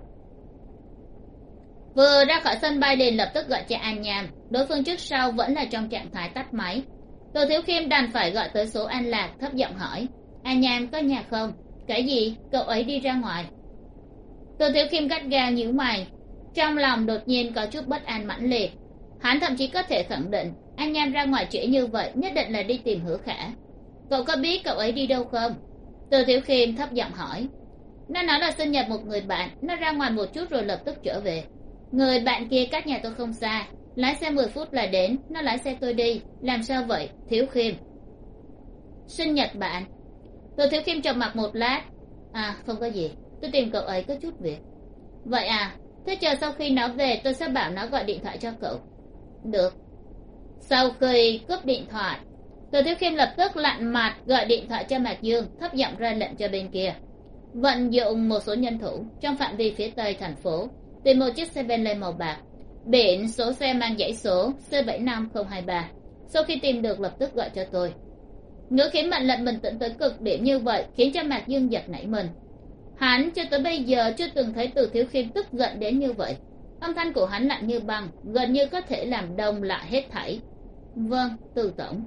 Vừa ra khỏi sân bay liền lập tức gọi cho An nham, đối phương trước sau vẫn là trong trạng thái tắt máy. Từ Thiếu Khiêm đành phải gọi tới số An Lạc, thấp giọng hỏi, An nham có nhà không? Cái gì? Cậu ấy đi ra ngoài. Từ Thiếu Khiêm gắt gao nhíu mày, trong lòng đột nhiên có chút bất an mãnh liệt. Hắn thậm chí có thể khẳng định An nham ra ngoài trễ như vậy nhất định là đi tìm Hứa Khả. Cậu có biết cậu ấy đi đâu không? Từ Thiếu Khiêm thấp giọng hỏi. Nó nói là sinh nhật một người bạn, nó ra ngoài một chút rồi lập tức trở về. Người bạn kia cách nhà tôi không xa, lái xe 10 phút là đến, nó lái xe tôi đi. Làm sao vậy Thiếu Khiêm? Sinh nhật bạn? Từ Thiếu Khiêm trầm mặc một lát. À không có gì, tôi tìm cậu ấy có chút việc. Vậy à, thế chờ sau khi nó về tôi sẽ bảo nó gọi điện thoại cho cậu. Được. Sau khi cúp điện thoại, Từ Thiếu Khiêm lập tức lạnh mặt gọi điện thoại cho Mạc Dương, thấp giọng ra lệnh cho bên kia vận dụng một số nhân thủ trong phạm vi phía tây thành phố tìm một chiếc xe Bentley màu bạc, biển số xe mang dãy số C75023. Sau khi tìm được lập tức gọi cho tôi. Ngữ khí mệnh lệnh bình tĩnh tới cực điểm như vậy khiến cho Mạc Dương giật nảy mình. Hắn cho tới bây giờ chưa từng thấy Từ Thiếu Khiêm tức giận đến như vậy. Âm thanh của hắn lạnh như băng, gần như có thể làm đông lại hết thảy. Vâng, Từ tổng.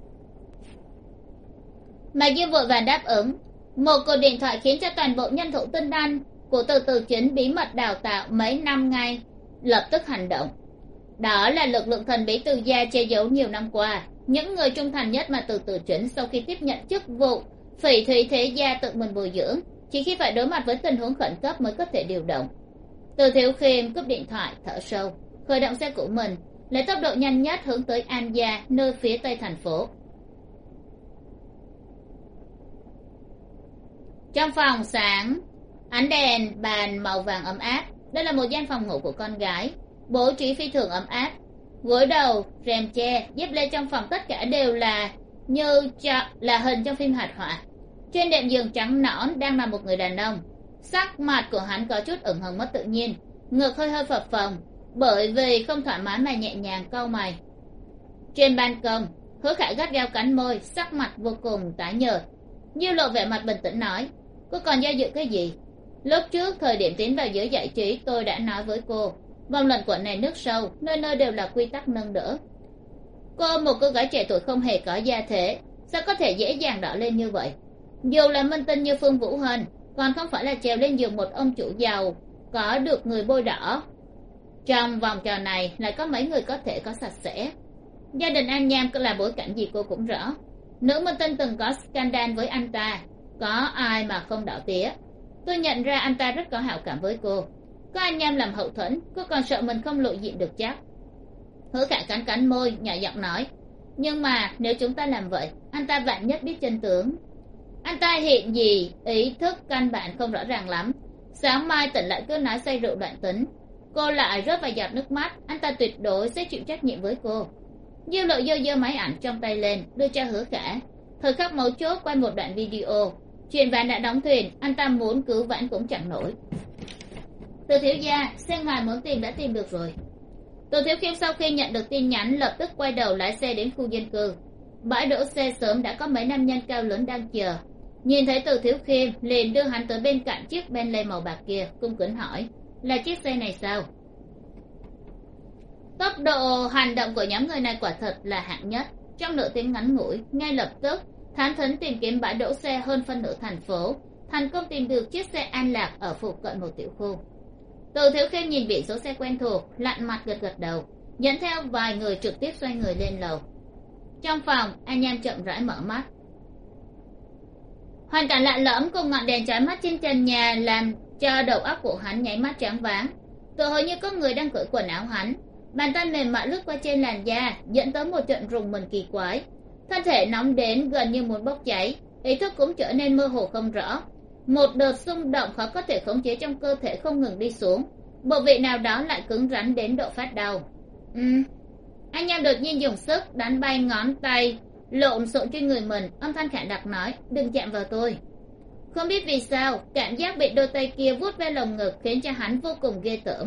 Mạc Dương vội vàng đáp ứng. Một cuộc điện thoại khiến cho toàn bộ nhân thủ tinh anh của Từ Chính bí mật đào tạo mấy năm ngay lập tức hành động. Đó là lực lượng thần bí Từ gia che giấu nhiều năm qua, những người trung thành nhất mà Từ Chính sau khi tiếp nhận chức vụ Phỉ Thúy Thế gia tự mình bồi dưỡng, chỉ khi phải đối mặt với tình huống khẩn cấp mới có thể điều động. Từ Thiếu Khiêm cúp điện thoại, thở sâu, khởi động xe của mình, lấy tốc độ nhanh nhất hướng tới An gia, nơi phía tây thành phố. Trong phòng sáng, ánh đèn bàn màu vàng ấm áp. Đây là một gian phòng ngủ của con gái, bố trí phi thường ấm áp. Gối đầu, rèm che, dép lê trong phòng tất cả đều là là hình trong phim hoạt họa. Trên đệm giường trắng nõn đang là một người đàn ông. Sắc mặt của hắn có chút ửng hồng mất tự nhiên, ngực hơi hơi phập phồng, bởi vì không thoải mái mà nhẹ nhàng cau mày. trên ban công, Hứa Khả gắt gao cắn môi, sắc mặt vô cùng tái nhợt. Diêu Lộ vẻ mặt bình tĩnh nói, cô còn do dự cái gì? Lúc trước thời điểm tiến vào giới giải trí tôi đã nói với cô, vòng luẩn quẩn này nước sâu, nơi nơi đều là quy tắc nâng đỡ. Cô một cô gái trẻ tuổi không hề có gia thế, sao có thể dễ dàng đỏ lên như vậy? Dù là minh tinh như Phương Vũ Hân, còn không phải là trèo lên giường một ông chủ giàu có được người bôi đỏ. Trong vòng trò này lại có mấy người có thể có sạch sẽ. Gia đình An Nham có là bối cảnh gì cô cũng rõ. Nữ minh tinh từng có scandal với anh ta, có ai mà không đỏ tía. Tôi nhận ra anh ta rất có hảo cảm với cô. Có An Nham làm hậu thuẫn, cô còn sợ mình không lộ diện được chắc. Hứa Khả cắn cắn môi, nhỏ giọng nói, nhưng mà nếu chúng ta làm vậy, anh ta vạn nhất biết chân tướng. Anh ta hiện gì ý thức căn bản không rõ ràng lắm. Sáng mai tỉnh lại cứ nói say rượu đoạn tính, cô lại rớt vài giọt nước mắt, anh ta tuyệt đối sẽ chịu trách nhiệm với cô. Diêu Lộ giơ giơ máy ảnh trong tay lên đưa cho Hứa Khả. Thời khắc mấu chốt quay một đoạn video, chuyện ván đã đóng thuyền, anh ta muốn cứu vãn cũng chẳng nổi. Từ thiếu gia, xe ngài muốn tìm đã tìm được rồi. Từ thiếu khiêm sau khi nhận được tin nhắn lập tức quay đầu lái xe đến khu dân cư. Bãi đỗ xe sớm đã có mấy nam nhân cao lớn đang chờ. Nhìn thấy Từ thiếu khiêm liền đưa hắn tới bên cạnh chiếc Bentley màu bạc kia, cung kính hỏi, là chiếc xe này sao? Tốc độ hành động của nhóm người này quả thật là hạng nhất. Trong nửa tiếng ngắn ngủi, ngay lập tức thám thính tìm kiếm bãi đỗ xe hơn phân nửa thành phố, thành công tìm được chiếc xe an lạc ở phụ cận một tiểu khu. Từ thiếu khiêm nhìn biển số xe quen thuộc, lạnh mặt gật gật đầu, dẫn theo vài người trực tiếp xoay người lên lầu. Trong phòng, An Nham chậm rãi mở mắt. Hoàn cảnh lạ lẫm cùng ngọn đèn chói mắt trên trần nhà làm cho đầu óc của hắn nháy mắt choáng váng. Tự hồ như có người đang cởi quần áo hắn, bàn tay mềm mại lướt qua trên làn da, dẫn tới một trận rùng mình kỳ quái. Thân thể nóng đến gần như muốn bốc cháy, ý thức cũng trở nên mơ hồ không rõ. Một đợt xung động khó có thể khống chế trong cơ thể không ngừng đi xuống, bộ vị nào đó lại cứng rắn đến độ phát đau. Anh Nham đột nhiên dùng sức đánh bay ngón tay lộn xộn trên người mình, âm thanh khản đặc nói, đừng chạm vào tôi. Không biết vì sao, cảm giác bị đôi tay kia vuốt ve lồng ngực khiến cho hắn vô cùng ghê tởm.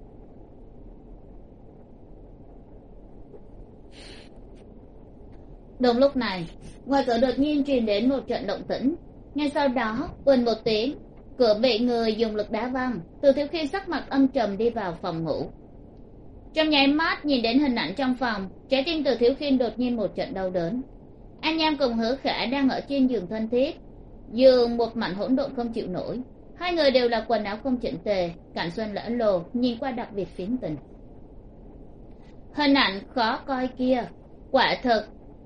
Đúng lúc này, ngoài cửa đột nhiên truyền đến một trận động tĩnh. Ngay sau đó, uỳnh một tiếng, cửa bị người dùng lực đá văng. Từ thiếu khiêm sắc mặt âm trầm đi vào phòng ngủ. Trong nháy mắt nhìn đến hình ảnh trong phòng, trái tim Từ thiếu khiêm đột nhiên một trận đau đớn. An Nham cùng Hứa Khả đang ở trên giường thân thiết, giường một mảnh hỗn độn không chịu nổi. Hai người đều là quần áo không chỉnh tề, cảnh xuân lỡ lồ, nhìn qua đặc biệt phiến tình. Hình ảnh khó coi kia, quả thực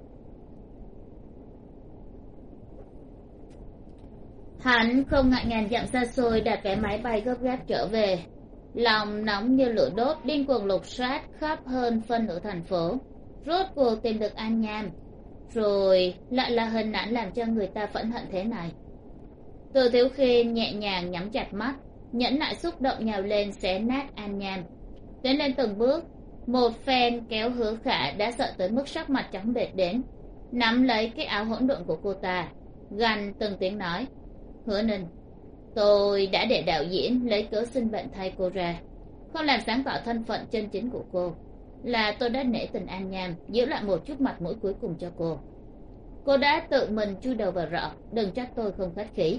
hắn không ngại ngàn dặm xa xôi đặt vé máy bay gấp gáp trở về, lòng nóng như lửa đốt, điên cuồng lục soát khắp hơn phân nửa thành phố, rốt cuộc tìm được An Nham, rồi lại là hình ảnh làm cho người ta phẫn hận thế này. Từ thiếu khiêm nhẹ nhàng nhắm chặt mắt, nhẫn nại xúc động nhào lên xé nát An Nham, tiến lên từng bước, một phen kéo Hứa Khả đã sợ tới mức sắc mặt trắng bệch đến, nắm lấy cái áo hỗn độn của cô ta, gằn từng tiếng nói, Hứa Ninh, tôi đã để đạo diễn lấy cớ sinh bệnh thay cô ra, không làm sáng tỏ thân phận chân chính của cô, là tôi đã nể tình An Nham, giữ lại một chút mặt mũi cuối cùng cho cô. Cô đã tự mình chui đầu vào rọ, đừng trách tôi không khách khí.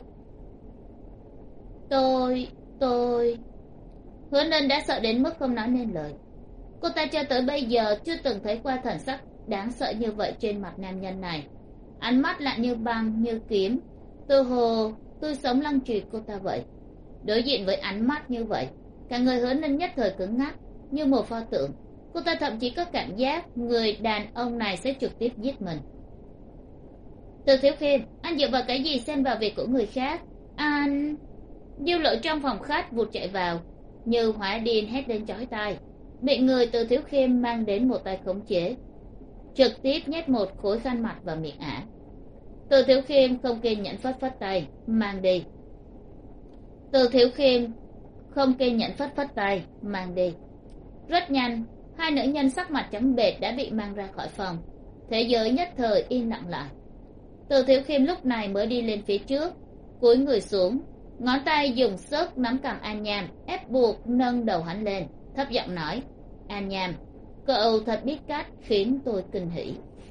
Tôi... Hứa Ninh đã sợ đến mức không nói nên lời. Cô ta cho tới bây giờ chưa từng thấy qua thần sắc đáng sợ như vậy trên mặt nam nhân này. Ánh mắt lạnh như băng, như kiếm, tự hồ tươi sống lăng trì cô ta vậy. Đối diện với ánh mắt như vậy, cả người Hứa Ninh nhất thời cứng ngắc như một pho tượng. Cô ta thậm chí có cảm giác người đàn ông này sẽ trực tiếp giết mình. Từ thiếu khiêm, anh dựa vào cái gì xen vào việc của người khác? Anh... Diêu Lộ trong phòng khách vụt chạy vào, như hóa điên hét lên chói tai, bị người Từ thiếu khiêm mang đến một tay khống chế, trực tiếp nhét một khối khăn mặt vào miệng ả. Từ thiếu khiêm không kiên nhẫn phất phất tay, mang đi. Từ thiếu khiêm không kiên nhẫn phất phất tay, mang đi. Rất nhanh, hai nữ nhân sắc mặt trắng bệch đã bị mang ra khỏi phòng. Thế giới nhất thời im lặng lại. Từ thiếu khiêm lúc này mới đi lên phía trước, cúi người xuống, ngón tay dùng sức nắm cằm An Nham, ép buộc nâng đầu hắn lên, thấp giọng nói, An Nham, cậu thật biết cách khiến tôi kinh hỉ.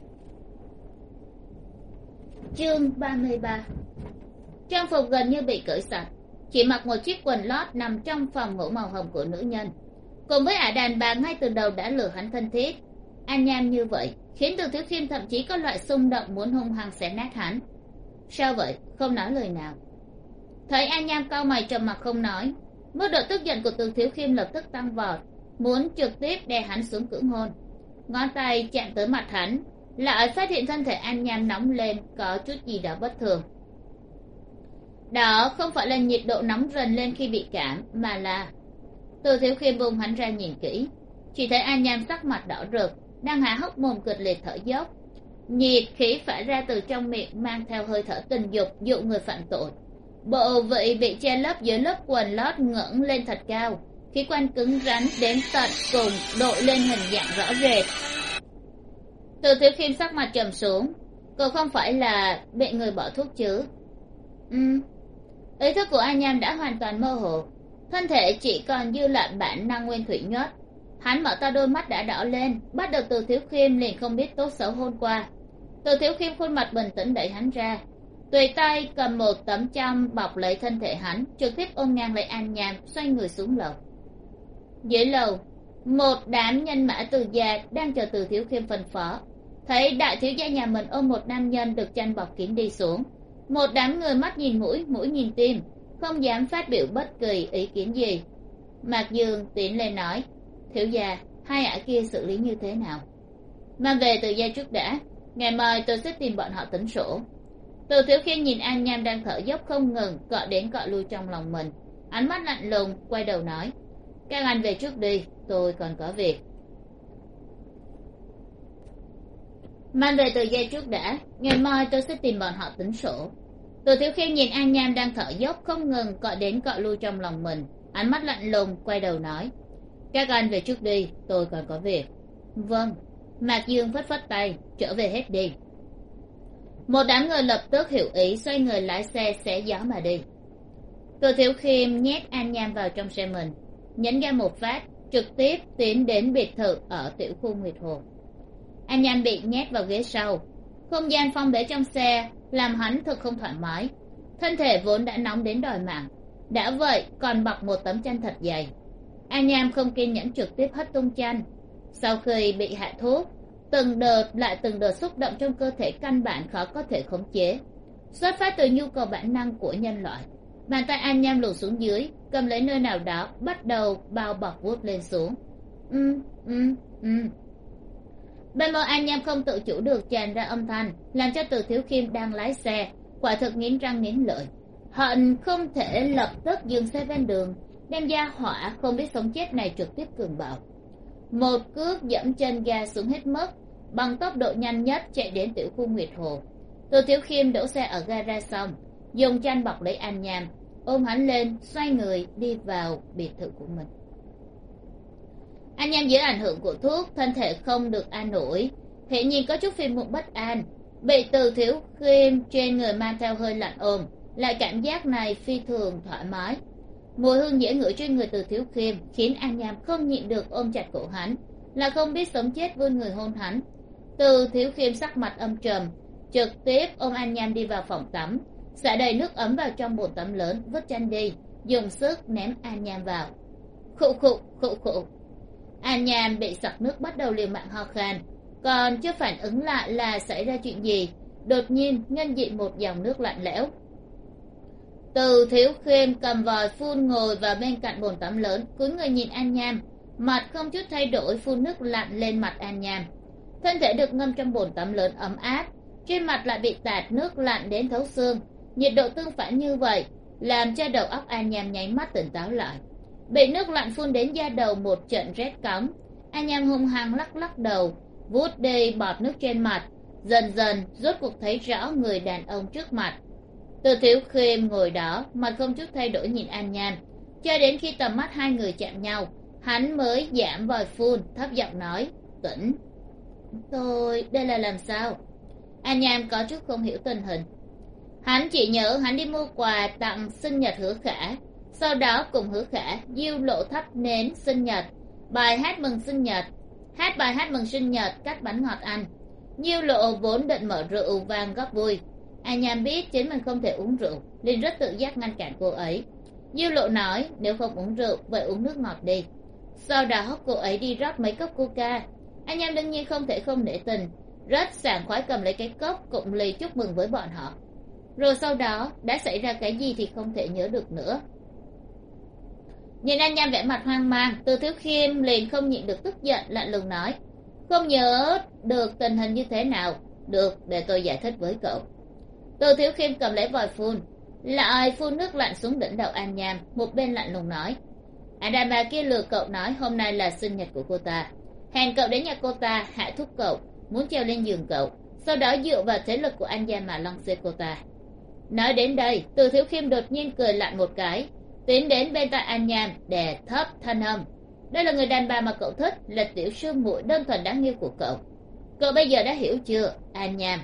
Chương 33. Trang phục gần như bị cởi sạch, chỉ mặc một chiếc quần lót nằm trong phòng ngủ màu hồng của nữ nhân. Cùng với ả đàn bà ngay từ đầu đã lừa hắn thân thiết, An Nham như vậy khiến Từ Thiếu Khiêm thậm chí có loại xung động muốn hung hăng xé nát hắn. Sao vậy, không nói lời nào? Thấy An Nham cau mày trầm mặc không nói, mức độ tức giận của Từ Thiếu Khiêm lập tức tăng vọt, muốn trực tiếp đè hắn xuống cưỡng hôn. Ngón tay chạm tới mặt hắn, lại phát hiện thân thể An Nham nóng lên, có chút gì đó bất thường. Đó không phải là nhiệt độ nóng rần lên khi bị cảm, mà là... Từ Thiếu Khiêm vùng hắn ra nhìn kỹ, chỉ thấy An Nham sắc mặt đỏ rực, đang há hốc mồm kịch liệt thở dốc. Nhiệt khí phả ra từ trong miệng mang theo hơi thở tình dục dụ người phạm tội. Bộ vị bị che lấp dưới lớp quần lót ngẩng lên thật cao, khí quan cứng rắn đến tận cùng đội lên hình dạng rõ rệt. Từ Thiếu Khiêm sắc mặt trầm xuống, cậu không phải là bị người bỏ thuốc chứ? Ý thức của An Nham đã hoàn toàn mơ hồ, thân thể chỉ còn dư lại bản năng nguyên thủy nhất. Hắn mở to đôi mắt đã đỏ lên, bắt đầu Từ Thiếu Khiêm liền không biết tốt xấu hôn qua. Từ Thiếu Khiêm khuôn mặt bình tĩnh đẩy hắn ra, tùy tay cầm một tấm chăn bọc lấy thân thể hắn, trực tiếp ôm ngang lấy An Nham, xoay người xuống lầu. Dưới lầu, một đám nhân mã Từ gia đang chờ Từ Thiếu Khiêm phân phó. Thấy đại thiếu gia nhà mình ôm một nam nhân được chăn bọc kín đi xuống, một đám người mắt nhìn mũi, mũi nhìn tim, không dám phát biểu bất kỳ ý kiến gì. Mạc Dương tiến lên nói, thiếu gia, hai ả kia xử lý như thế nào? Mang về Từ gia trước đã, ngày mai tôi sẽ tìm bọn họ tính sổ. Từ Thiếu Khiêm nhìn An Nham đang thở dốc không ngừng, cọ đến cọ lui trong lòng mình, ánh mắt lạnh lùng, quay đầu nói, các anh về trước đi, tôi còn có việc. Mang về Từ gia trước đã, ngày mai tôi sẽ tìm bọn họ tính sổ. Từ Thiếu Khiêm nhìn An Nham đang thở dốc không ngừng, cọ đến cọ lui trong lòng mình, ánh mắt lạnh lùng, quay đầu nói, các anh về trước đi, tôi còn có việc. Vâng. Mạc Dương phất phất tay, trở về hết đi. Một đám người lập tức hiểu ý, xoay người lái xe xé gió mà đi. Từ Thiếu Khiêm nhét An Nham vào trong xe mình, nhấn ga một phát, trực tiếp tiến đến biệt thự ở tiểu khu Nguyệt Hồ. An Nham bị nhét vào ghế sau, không gian phong bế trong xe làm hắn thật không thoải mái, thân thể vốn đã nóng đến đòi mạng, đã vậy còn bọc một tấm chăn thật dày. An Nham không kiên nhẫn trực tiếp hất tung chăn. Sau khi bị hạ thuốc, từng đợt lại từng đợt xúc động trong cơ thể căn bản khó có thể khống chế, xuất phát từ nhu cầu bản năng của nhân loại. Bàn tay An Nham lùi xuống dưới, cầm lấy nơi nào đó, bắt đầu bao bọc vuốt lên xuống. Bên môi An Nham không tự chủ được tràn ra âm thanh, làm cho Từ Thiếu Khiêm đang lái xe quả thực nghiến răng nghiến lợi, hận không thể lập tức dừng xe ven đường, đem gia hỏa không biết sống chết này trực tiếp cường bạo. Một cước dẫm chân ga xuống hết mức, bằng tốc độ nhanh nhất chạy đến tiểu khu Nguyệt Hồ. Từ Thiếu Khiêm đổ xe ở gara xong, dùng chăn bọc lấy An Nham, ôm hắn lên, xoay người đi vào biệt thự của mình. An Nham dưới ảnh hưởng của thuốc, thân thể không được an ủi, hiện nhiên có chút phiền muộn bất an, bị Từ Thiếu Khiêm trên người mang theo hơi lạnh ôm, lại cảm giác này phi thường thoải mái. Mùi hương dễ ngửi trên người Từ Thiếu Khiêm khiến An Nham không nhịn được ôm chặt cổ hắn, là không biết sống chết vươn người hôn hắn. Từ Thiếu Khiêm sắc mặt âm trầm, trực tiếp ôm An Nham đi vào phòng tắm, xả đầy nước ấm vào trong bồn tắm lớn, vứt chăn đi, dùng sức ném An Nham vào. Khụ khụ khụ khụ. An Nham bị sặc nước bắt đầu liều mạng ho khan, còn chưa phản ứng lại là xảy ra chuyện gì, đột nhiên ngân dị một dòng nước lạnh lẽo. Từ Thiếu Khiêm cầm vòi phun ngồi vào bên cạnh bồn tắm lớn, cúi người nhìn An Nham, mặt không chút thay đổi phun nước lạnh lên mặt An Nham. Thân thể được ngâm trong bồn tắm lớn ấm áp, trên mặt lại bị tạt nước lạnh đến thấu xương, nhiệt độ tương phản như vậy làm cho đầu óc An Nham nháy mắt tỉnh táo lại. Bị nước lạnh phun đến da đầu một trận rét cóng, An Nham hung hăng lắc lắc đầu, vuốt đi bọt nước trên mặt, dần dần rốt cuộc thấy rõ người đàn ông trước mặt. Từ Thiếu Khiêm ngồi đó, mặt không chút thay đổi nhìn An Nham, cho đến khi tầm mắt hai người chạm nhau, hắn mới giảm vòi phun, thấp giọng nói, tỉnh. Tôi, đây là làm sao? An Nham có chút không hiểu tình hình. Hắn chỉ nhớ hắn đi mua quà tặng sinh nhật Hứa Khả, sau đó cùng Hứa Khả diêu lộ thắp nến sinh nhật, bài hát mừng sinh nhật. hát bài hát mừng sinh nhật, cắt bánh ngọt ăn. Nhiêu Lộ vốn định mở rượu vang góp vui. An Nham biết chính mình không thể uống rượu, liền rất tự giác ngăn cản cô ấy. Nhiêu Lộ nói nếu không uống rượu vậy uống nước ngọt đi. Sau đó cô ấy đi rót mấy cốc coca. An Nham đương nhiên không thể không nể tình, rất sảng khoái cầm lấy cái cốc cụng ly chúc mừng với bọn họ. Rồi sau đó đã xảy ra cái gì thì không thể nhớ được nữa. Nhìn An Nham vẻ mặt hoang mang, Từ Thiếu Khiêm liền không nhịn được tức giận, lạnh lùng nói: không nhớ được tình hình như thế nào. Được, để tôi giải thích với cậu. Từ Thiếu Khiêm cầm lấy vòi phun, lại phun nước lạnh xuống đỉnh đầu An Nham, một bên lạnh lùng nói: đàn bà kia lừa cậu nói hôm nay là sinh nhật của cô ta, hẹn cậu đến nhà cô ta hạ thúc cậu, muốn treo lên giường cậu, sau đó dựa vào thế lực của An Nham mà lăng xê cô ta. Nói đến đây, Từ Thiếu Khiêm đột nhiên cười lạnh một cái, tiến đến bên tai An Nham đè thấp thanh âm: đây là người đàn bà mà cậu thích, là tiểu sư muội đơn thuần đáng yêu của cậu. Cậu bây giờ đã hiểu chưa, An Nham?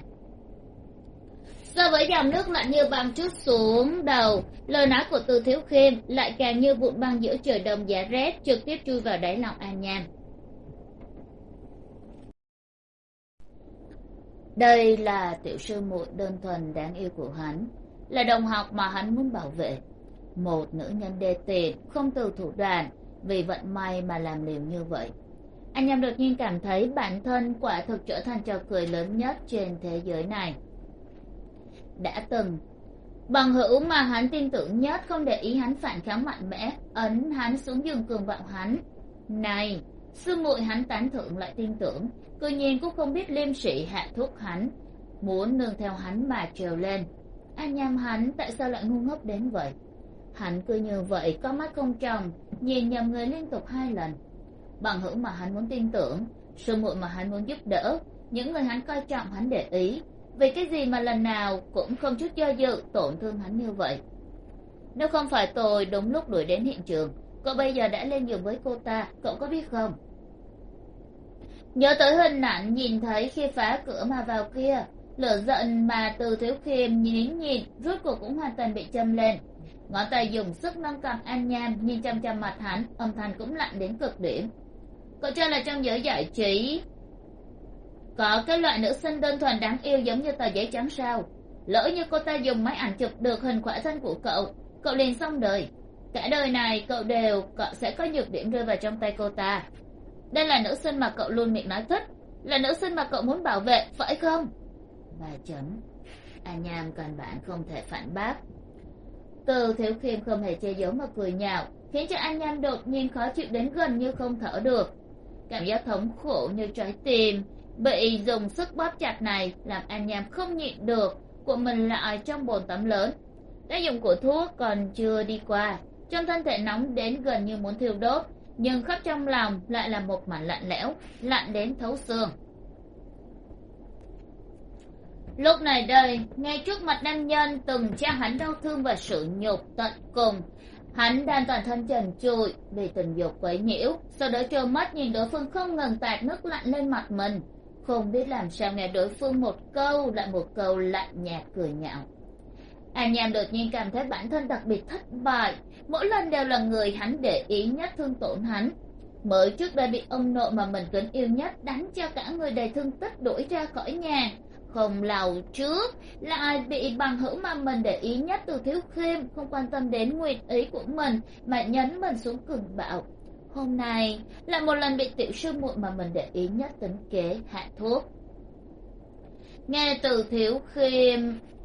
So với dòng nước lạnh như băng trút xuống đầu, lời nói của Từ Thiếu Khiêm lại càng như vụn băng giữa trời đông giá rét, trực tiếp chui vào đáy lòng An Nham. Đây là tiểu sư muội đơn thuần đáng yêu của hắn, là đồng học mà hắn muốn bảo vệ. Một nữ nhân đê tiện, không từ thủ đoạn, vì vận may mà làm liều như vậy. Anh Nham đột nhiên cảm thấy bản thân quả thực trở thành trò cười lớn nhất trên thế giới này. Đã từng, bằng hữu mà hắn tin tưởng nhất không để ý hắn phản kháng mạnh mẽ, ấn hắn xuống giường cường bạo hắn. Này, sư muội hắn tán thưởng lại tin tưởng, cư nhiên cũng không biết liêm sỉ hạ thúc hắn, muốn nương theo hắn mà trèo lên. Anh Nham hắn tại sao lại ngu ngốc đến vậy? Hắn cứ như vậy có mắt không tròng, nhìn nhầm người liên tục 2 lần. Bằng hữu mà hắn muốn tin tưởng, sư muội mà hắn muốn giúp đỡ, những người hắn coi trọng hắn để ý, vì cái gì mà lần nào cũng không chút do dự tổn thương hắn như vậy? Nếu không phải tôi đúng lúc đuổi đến hiện trường, cậu bây giờ đã lên giường với cô ta, cậu có biết không? Nhớ tới hình ảnh nhìn thấy khi phá cửa mà vào kia, lửa giận mà Từ Thiếu Khiêm nhìn rốt cuộc cũng hoàn toàn bị châm lên. Ngón tay dùng sức nâng cầm An Nham, nhìn chăm chăm mặt hắn, âm thanh cũng lạnh đến cực điểm. Cậu cho là trong giới giải trí có cái loại nữ sinh đơn thuần đáng yêu giống như tờ giấy trắng sao? Lỡ như cô ta dùng máy ảnh chụp được hình khỏa thân của cậu liền xong đời. Cả đời này cậu sẽ có nhược điểm rơi vào trong tay cô ta. Đây là nữ sinh mà cậu luôn miệng nói thích, là nữ sinh mà cậu muốn bảo vệ, phải không? Và chấm. An Nham căn bản không thể phản bác. Từ Thiếu Khiêm không hề che giấu mà cười nhạo, khiến cho An Nham đột nhiên khó chịu đến gần như không thở được. Cảm giác thống khổ như trái tim bị dùng sức bóp chặt này làm An Nham không nhịn được, của mình lại trong bồn tắm lớn. Tác dụng của thuốc còn chưa đi qua, trong thân thể nóng đến gần như muốn thiêu đốt, nhưng khắp trong lòng lại là một mảnh lạnh lẽo, lạnh đến thấu xương. Lúc này đây, ngay trước mặt nam nhân từng tra hắn đau thương và sự nhục tận cùng, hắn đang toàn thân trần trụi bị tình dục quấy nhiễu, sau đó trơ mắt nhìn đối phương không ngừng tạt nước lạnh lên mặt mình, không biết làm sao nghe đối phương một câu lại một câu lạnh nhạt cười nhạo. An Nham đột nhiên cảm thấy bản thân đặc biệt thất bại, mỗi lần đều là người hắn để ý nhất thương tổn hắn. Mới trước đây bị ông nội mà mình kính yêu nhất đánh cho cả người đầy thương tích đuổi ra khỏi nhà, không lâu trước lại bị bằng hữu mà mình để ý nhất Từ Thiếu Khiêm không quan tâm đến nguyện ý của mình mà nhấn mình xuống cường bạo. Hôm nay là một lần bị tiểu sư muội mà mình để ý nhất tính kế hạ thuốc. Nghe Từ Thiếu Khiêm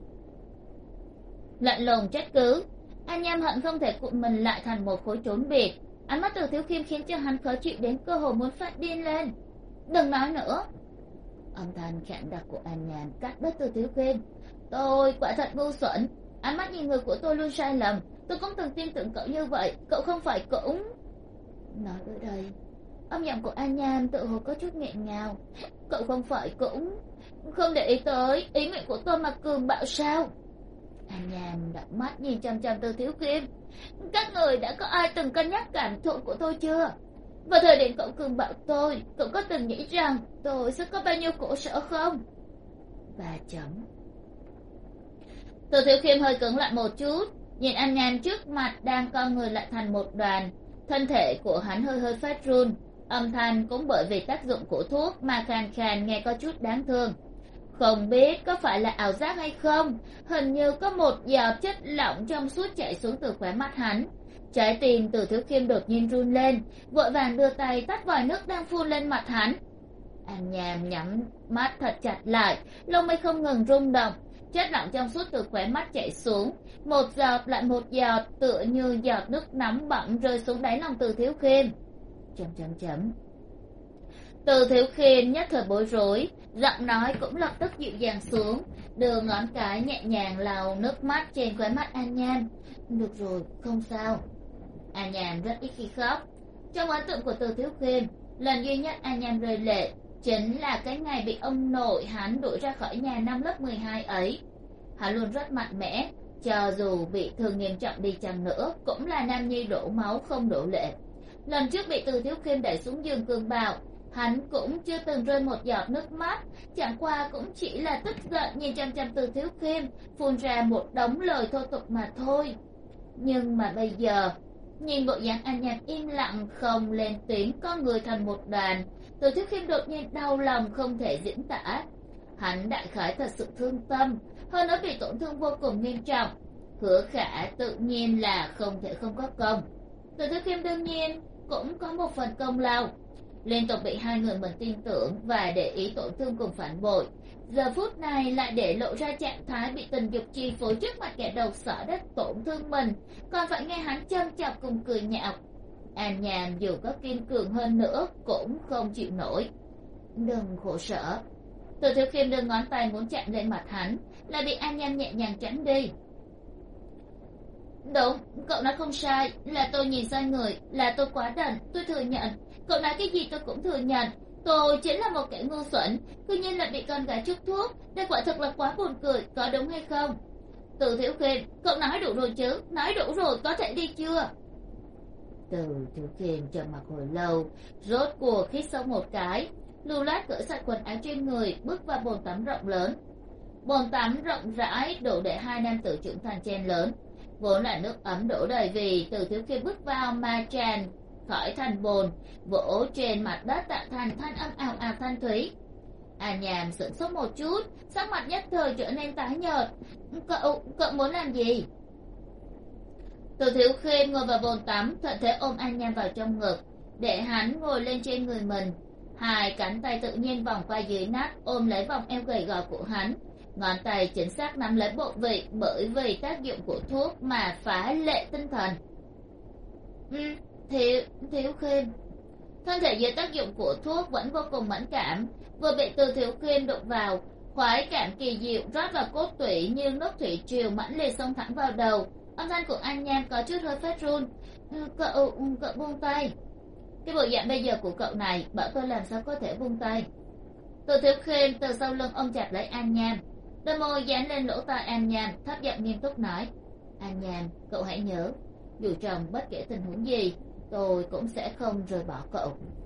lạnh lùng trách cứ, An Nham hận không thể cuộn mình lại thành một khối trốn biệt. Ánh mắt Từ Thiếu Khiêm khiến cho hắn khó chịu đến cơ hồ muốn phát điên lên. Đừng nói nữa. Âm thanh khản đặc của An Nham cắt đứt Từ Thiếu Khiêm. Tôi quả thật ngu xuẩn, ánh mắt nhìn người của tôi luôn sai lầm, tôi cũng từng tin tưởng cậu như vậy, cậu không phải cũng... Nói tới đây, âm giọng của An Nham tự hồ có chút nghẹn ngào. Cậu không phải cũng không để ý tới ý nguyện của tôi mà cường bạo sao? An Nham đặt mắt nhìn chăm chăm Từ Thiếu Khiêm. Các người đã có ai từng cân nhắc cảm thụ của tôi chưa? Vào thời điểm cậu cường bạo tôi, cậu có từng nghĩ rằng tôi sẽ có bao nhiêu khổ sở không? Và chấm. Từ Thiếu Khiêm hơi cứng lại một chút, nhìn An Nham trước mặt đang co người lại thành một đoàn, thân thể của hắn hơi hơi phát run, âm thanh cũng bởi vì tác dụng của thuốc mà khàn khàn nghe có chút đáng thương. Không biết có phải là ảo giác hay không, hình như có một giọt chất lỏng trong suốt chảy xuống từ khóe mắt hắn. Trái tim Từ Thiếu Khiêm đột nhiên run lên, vội vàng đưa tay tắt vòi nước đang phun lên mặt hắn. An Nham nhắm mắt thật chặt lại, lông mi không ngừng rung động, chất lỏng trong suốt từ khóe mắt chảy xuống, một giọt lại một giọt, tựa như giọt nước nóng bỏng rơi xuống đáy lòng Từ Thiếu Khiêm. Chấm. Từ Thiếu Khiêm nhất thời bối rối, giọng nói cũng lập tức dịu dàng xuống, đưa ngón cái nhẹ nhàng lau nước mắt trên khóe mắt An Nham. Được rồi, không sao. An Nham rất ít khi khóc. Trong ấn tượng của Từ Thiếu Khiêm, lần duy nhất An Nham rơi lệ chính là cái ngày bị ông nội hắn đuổi ra khỏi nhà năm lớp 12 ấy. Hắn luôn rất mạnh mẽ, cho dù bị thương nghiêm trọng đi chăng nữa cũng là nam nhi đổ máu không đổ lệ. Lần trước bị Từ Thiếu Khiêm đẩy xuống giường cường bạo, hắn cũng chưa từng rơi một giọt nước mắt, chẳng qua cũng chỉ là tức giận nhìn chăm chăm Từ Thiếu Khiêm, phun ra một đống lời thô tục mà thôi. Nhưng mà bây giờ, nhìn bộ dáng An Nham im lặng không lên tiếng, con người thành một đoàn, Từ Thiếu Khiêm đột nhiên đau lòng không thể diễn tả. Hắn đại khái thật sự thương tâm, hơn nữa bị tổn thương vô cùng nghiêm trọng. Hứa Khả tự nhiên là không thể không có công. Từ Thiếu Khiêm đương nhiên cũng có một phần công lao. Liên tục bị hai người mình tin tưởng và để ý tổn thương cùng phản bội, giờ phút này lại để lộ ra trạng thái bị tình dục chi phối trước mặt kẻ đầu sỏ đất tổn thương mình, còn phải nghe hắn châm chọc cùng cười nhạo. An Nham dù có kiên cường hơn nữa cũng không chịu nổi. Đừng khổ sở. Từ Thiếu Khiêm đưa ngón tay muốn chạm lên mặt hắn, lại bị An Nham nhẹ nhàng tránh đi. Đúng, cậu nói không sai, là tôi nhìn sai người, là tôi quá đần, tôi thừa nhận. Cậu nói cái gì tôi cũng thừa nhận, tôi chính là một kẻ ngu xuẩn, cứ nhiên lại bị con gái chuốc thuốc, đây quả thật là quá buồn cười, có đúng hay không? Từ Thiếu Khiêm, cậu nói đủ rồi chứ, nói đủ rồi, có thể đi chưa? Từ Thiếu Khiêm trầm mặc hồi lâu, rốt cuộc hít sâu một cái, lưu loát cởi sạch quần áo trên người, bước vào bồn tắm rộng lớn. Bồn tắm rộng rãi đủ để hai nam tử trưởng thành chen lớn, vốn là nước ấm đổ đầy vì Từ Thiếu Khiêm bước vào mà tràn khỏi thành bồn, vỗ trên mặt đất tạo thành thanh âm ào ào thanh thúy. An Nham sửng sốt một chút, sắc mặt nhất thời trở nên tái nhợt. Cậu muốn làm gì? Từ Thiếu Khiêm ngồi vào bồn tắm, thuận thế ôm An Nham vào trong ngực, để hắn ngồi lên trên người mình. Hai cánh tay tự nhiên vòng qua dưới nách, ôm lấy vòng eo gầy gò của hắn, ngón tay chính xác nắm lấy bộ vị, bởi vì tác dụng của thuốc mà phá lệ tinh thần. Thiếu Khiêm. Thân thể dưới tác dụng của thuốc vẫn vô cùng mẫn cảm, vừa bị Từ Thiếu Khiêm đụng vào, khoái cảm kỳ diệu rót vào cốt tủy như nước thủy triều mãnh liệt xông thẳng vào đầu. Âm thanh của An Nham có chút hơi phát run. Cậu buông tay. Cái bộ dạng bây giờ của cậu này, bảo tôi làm sao có thể buông tay? Từ Thiếu Khiêm từ sau lưng ôm chặt lấy An Nham, đôi môi dán lên lỗ tai An Nham, thấp giọng nghiêm túc nói: An Nham, cậu hãy nhớ, dù trong bất kể tình huống gì, tôi cũng sẽ không rời bỏ cậu.